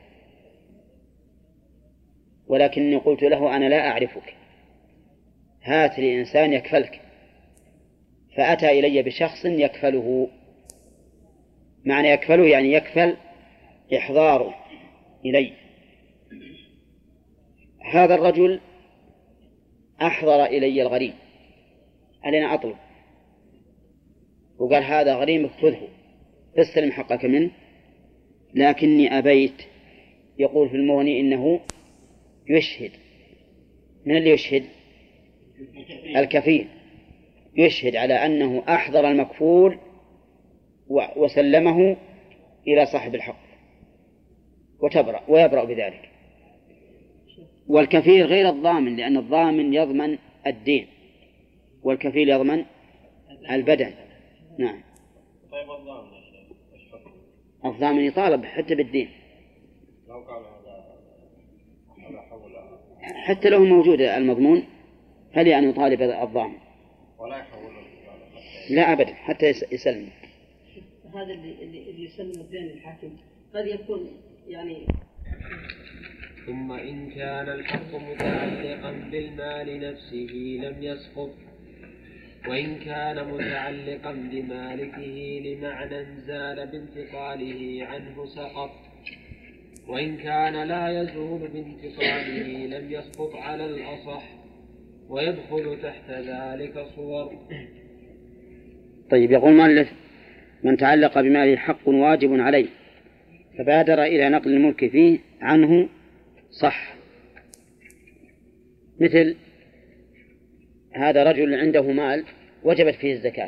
ولكني قلت له أنا لا أعرفك، هات لي إنسان يكفلك، فأتى إلي بشخص يكفله. معنى يكفله يعني يكفل إحضاره إلي. هذا الرجل أحضر إلي الغريم أنا أطلب وقال هذا غريمك خذه استلم حقك منه، لكني أبيت، يقول في المغني إنه يشهد. من اللي يشهد؟ الكفيل يشهد على أنه أحضر المكفول وسلمه إلى صاحب الحق وتبرأ ويبرأ بذلك. والكفيل غير الضامن، لأن الضامن يضمن الدين والكفيل يضمن البدن. نعم. طيب الضامن يا شيخ ايش حكمه؟ الضامن يطالب حتى بالدين لو قال هذا هذا حول حتى لو موجود المضمون، هل يعني يطالب الضامن؟ ولا يحول لا أبدا حتى يسلم. هذا اللي اللي يسلم الدين للحاكم قد يكون يعني. ثم إن كان الحق متعلقا بالمال نفسه لم يسقط، وإن كان متعلقا بمالكه لمعنى زال بانتقاله عنه سقط، وإن كان لا يزول بانتقاله لم يسقط على الأصح، ويدخل تحت ذلك صور. طيب، يقول مؤلف: من تعلق بماله حق واجب عليه فبادر إلى نقل الملك فيه عنه صح. مثل هذا رجل عنده مال وجبت فيه الزكاة،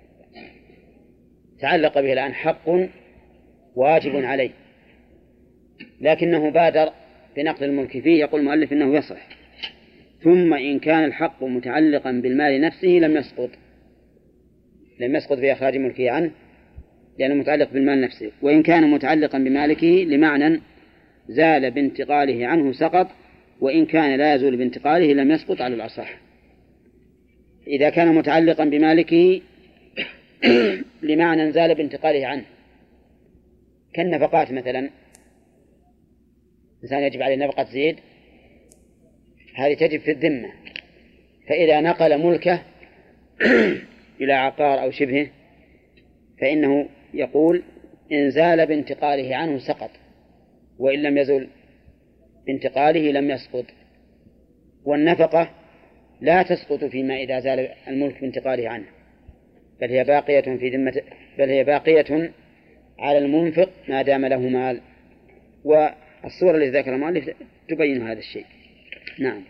تعلق به الآن حق واجب عليه، لكنه بادر بنقل الملك فيه، يقول المؤلف إنه يصح. ثم إن كان الحق متعلقا بالمال نفسه لم يسقط، لم يسقط بإخراج ملكه عنه لأنه متعلق بالمال نفسه. وإن كان متعلقا بمالكه لمعنى زال بانتقاله عنه سقط، وإن كان لا يزول بانتقاله لم يسقط على الأصح. إذا كان متعلقا بمالكه لمعنى زال بانتقاله عنه، كالنفقات مثلا، إنسان يجب عليه نفقة زيد، هذه تجب في الذمة، فإذا نقل ملكه إلى عقار أو شبهه فإنه يقول إن زال بانتقاله عنه سقط، وإن لم يزل بانتقاله لم يسقط. والنفقة لا تسقط فيما إذا زال الملك بانتقاله عنه، بل هي باقية في ذمة، بل هي باقية على المنفق ما دام له مال. والصورة التي ذكر المؤلف تبين هذا الشيء. نعم.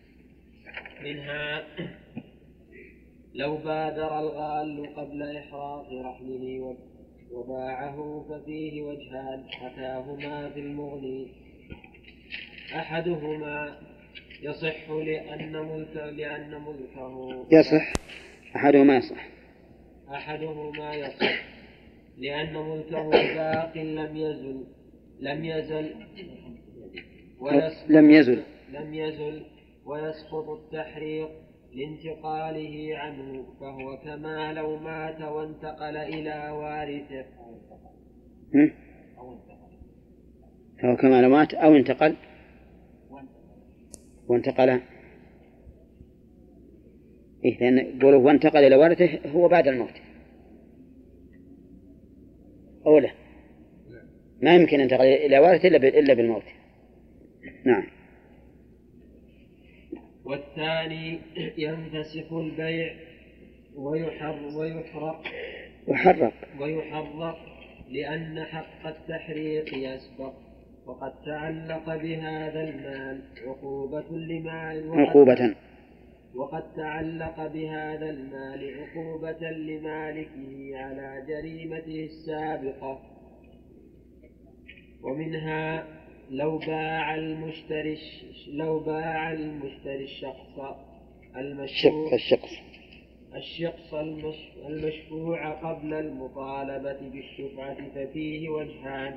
منها لو بادر الغال قبل إحراق رحله وباعه ففيه وجهان حكاهما في المغني. أحدهما يصح لأن ملكه لأن ملكه يصح أحدهما يصح أحدهما يصح لأن ملكه باق لم يزل لم يزل لم يزل لم يزل ويسقط التحريق لانتقاله عنه، فهو كما لو مات وانتقل إلى وارثه. فهو كما لو مات أو انتقل وانتقل إيه، لأن قوله وانتقل إلى وارثه هو بعد الموت أولا، ما يمكن انتقل إلى وارثه إلا بالموت. نعم. والثاني ينفسخ البيع ويحر ويحرق وحرق ويحرق لأن حق التحريق يسبق، وقد تعلق بهذا المال عقوبة لمال عقوبة وقد تعلق بهذا المال عقوبة لمالكه على جريمته السابقة. ومنها لو باع المشتري لو باع المشتري الشخص المشفوع الشخص الشخص المشفوع قبل المطالبة بالشفعة ففيه وجهان.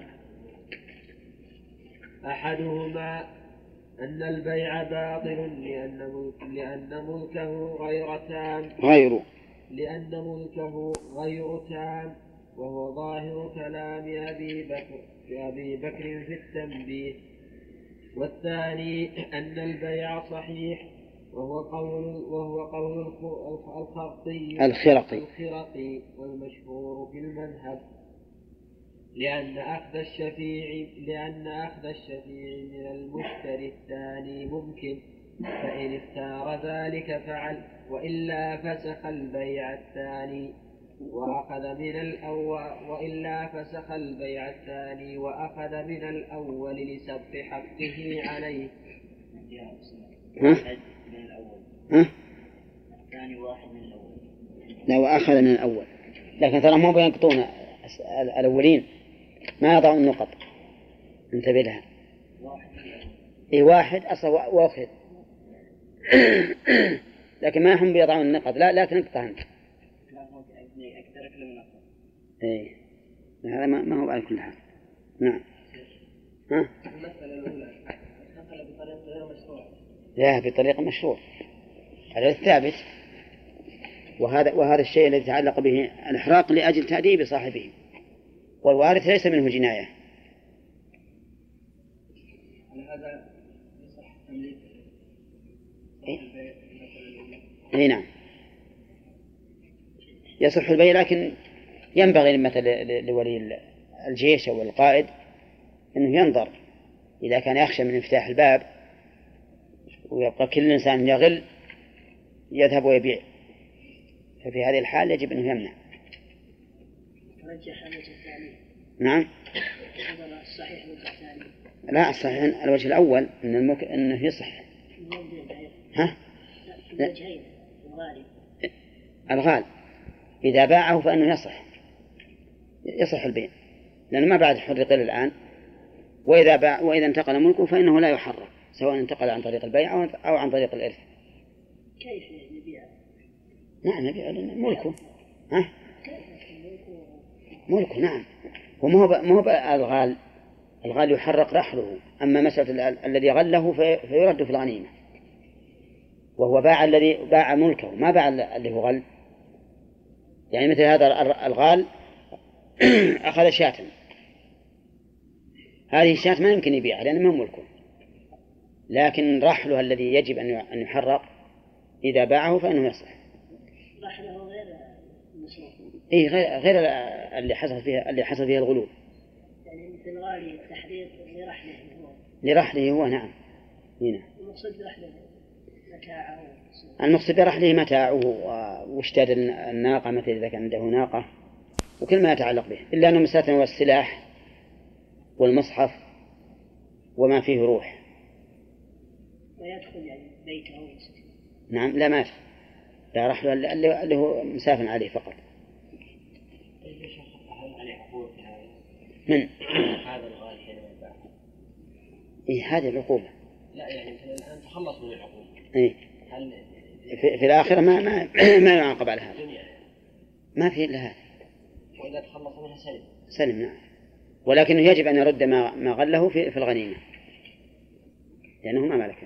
أحدهما أن البيع باطل لأن ملك لأن ملكه غير تام غير لأن ملكه غير تام وهو ظاهر كلام أبي بكر أبي بكر في التنبيه. والثاني أن البيع صحيح وهو قول وهو قول الخرقي الخرقي الخرقي والمشهور في المذهب، لأن أخذ الشفيع لأن أخذ الشفيع من المشتري الثاني ممكن، فإن اختار ذلك فعل، وإلا فسخ البيع الثاني وأخذ من الأول وإلا فسخ البيع الثاني وأخذ من الأول لسبق حقه عليه. ها؟ من الأول. ها؟ الثاني واحد من الأول. لا وأخذ من الأول، لكن ترى مو بينقطون الأولين، ما يضعون النقط، انتبه لها. إيه واحد أصلا وأخذ لكن ما هم بيضعون النقط، لا لا تنقطع أنت. إيه هذا ما ما هو على كل حال. نعم. ها؟ المسألة الأولى دخل بطريقة غير مشروع. لا بطريقة مشروع هذا الثابت، وهذا وهذا الشيء الذي يتعلق به الإحراق لأجل تأديب صاحبه، والوارث ليس منه جناية. هذا يصح تمليك. اي نعم يصح البيع، لكن ينبغي مثلا لولي الجيش أو القائد أنه ينظر إذا كان يخشى من انفتاح الباب ويبقى كل إنسان يغل يذهب ويبيع، ففي هذه الحال يجب أنه يمنع. نعم. الصحيح والثاني. لا الصحيح الوجه الأول أن المك... أنه يصح. ها؟ الوجهين الغالب. الغالب إذا باعه فإنه يصح يصح البيع، لأنه ما بعد حرق الآن، وإذا باع وإذا انتقل ملكه فإنه لا يحرق، سواء انتقل عن طريق البيع أو عن طريق الإرث. كيف نبيع؟ نعم نبيع ملكه. ها؟ ملكه نعم، وما هو ما هو الغال، الغال يحرق رحله، أما مسألة الذي غله فيرد في الغنيمة، وهو باع الذي باع ملكه ما باع اللي هو غل. يعني مثل هذا الغال أخذ شاة، هذه الشاة ما يمكن يبيعها لأنه من ملكه، لكن رحله الذي يجب أن يحرق إذا باعه فإنه يصح. رحله غير المسروق. إيه غير غير اللي حصل فيها اللي حصل فيها الغلول. يعني مثل غالي التحرير لرحله هو. لرحله هو نعم. هنا. المقصود برحله متاعه. المقصود برحله متاعه واشتاد الناقة مثل إذا كان عنده ناقة وكل ما يتعلق به، إلا أنه مساثن والسلاح والمصحف وما فيه روح. ويدخل يعني بيته. نعم لا ما في، لا رحله اللي, اللي هو مسافن عليه فقط. من هذا الغالي حينما باع. إيه هذه العقوبة. لا يعني الآن تخلص من العقوبة. إيه. هل في, في الآخرة ما ما ما يعاقب على هذا. ما في إلا هذا. وإذا تخلص منها سلم. سلم نعم. ولكنه يجب أن يرد ما ما غله في في الغنيمة، لأنه ما ملكه.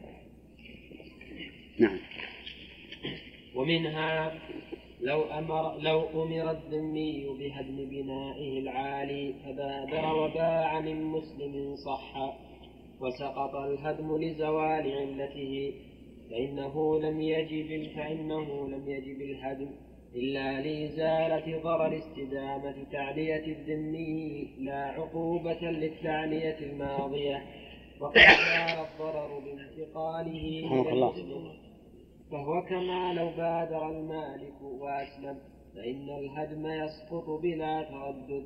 نعم. ومنها لو أمر لو أمر الذمي بهدم بنائه العالي فبادر وباع من مسلم صح، وسقط الهدم لزوال علته، فإنه لم يجب فإنه لم يجب الهدم إلا لإزالة ضرر استدامة تعلية الذمي لا عقوبة للتعلية الماضية، وقد زال الضرر بانتقاله فهو كما لو بادر المالك وأسلم، فإن الهدم يسقط بلا تردد.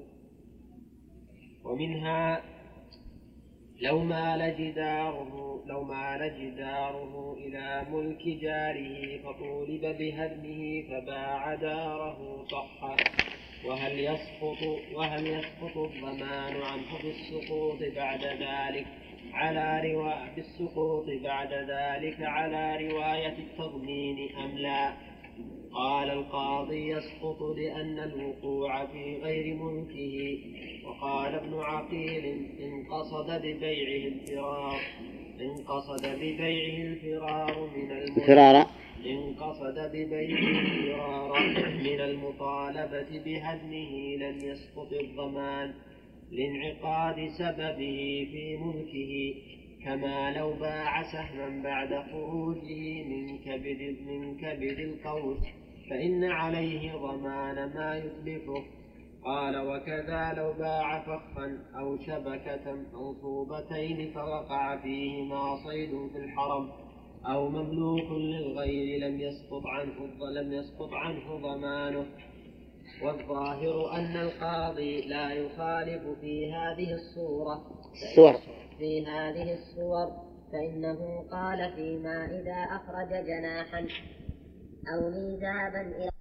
ومنها لو مال جداره لو مال جداره إلى ملك جاره فطولب بهدمه فباع داره صح، وهل يسقط وهل يسقط الضمان عنه بالسقوط بعد ذلك على رواية بالسقوط بعد ذلك على رواية التضمين أم لا؟ قال القاضي يسقط لأن الوقوع في غير ملكه. وقال ابن عقيل إن قصد ببيعه الفرار إن قصد ببيعه الفرار من المطالبة إن قصد ببيعه الفرار من المطالبة بهدمه لم يسقط الضمان لانعقاد سببه في ملكه، كما لو باع سهما بعد خروجه من كبد من كبد القوس فإن عليه ضمان ما يتلفه. قال وكذا لو باع فخا أو شبكة منصوبتين فوقع فيهما صيد في الحرم أو مملوك للغير لم يسقط عنه لم يسقط عنه ضمانه، والظاهر أن القاضي لا يخالف في هذه الصورة صور في هذه الصور فإنه قال فيما إذا أخرج جناحا أو ميزابا إلى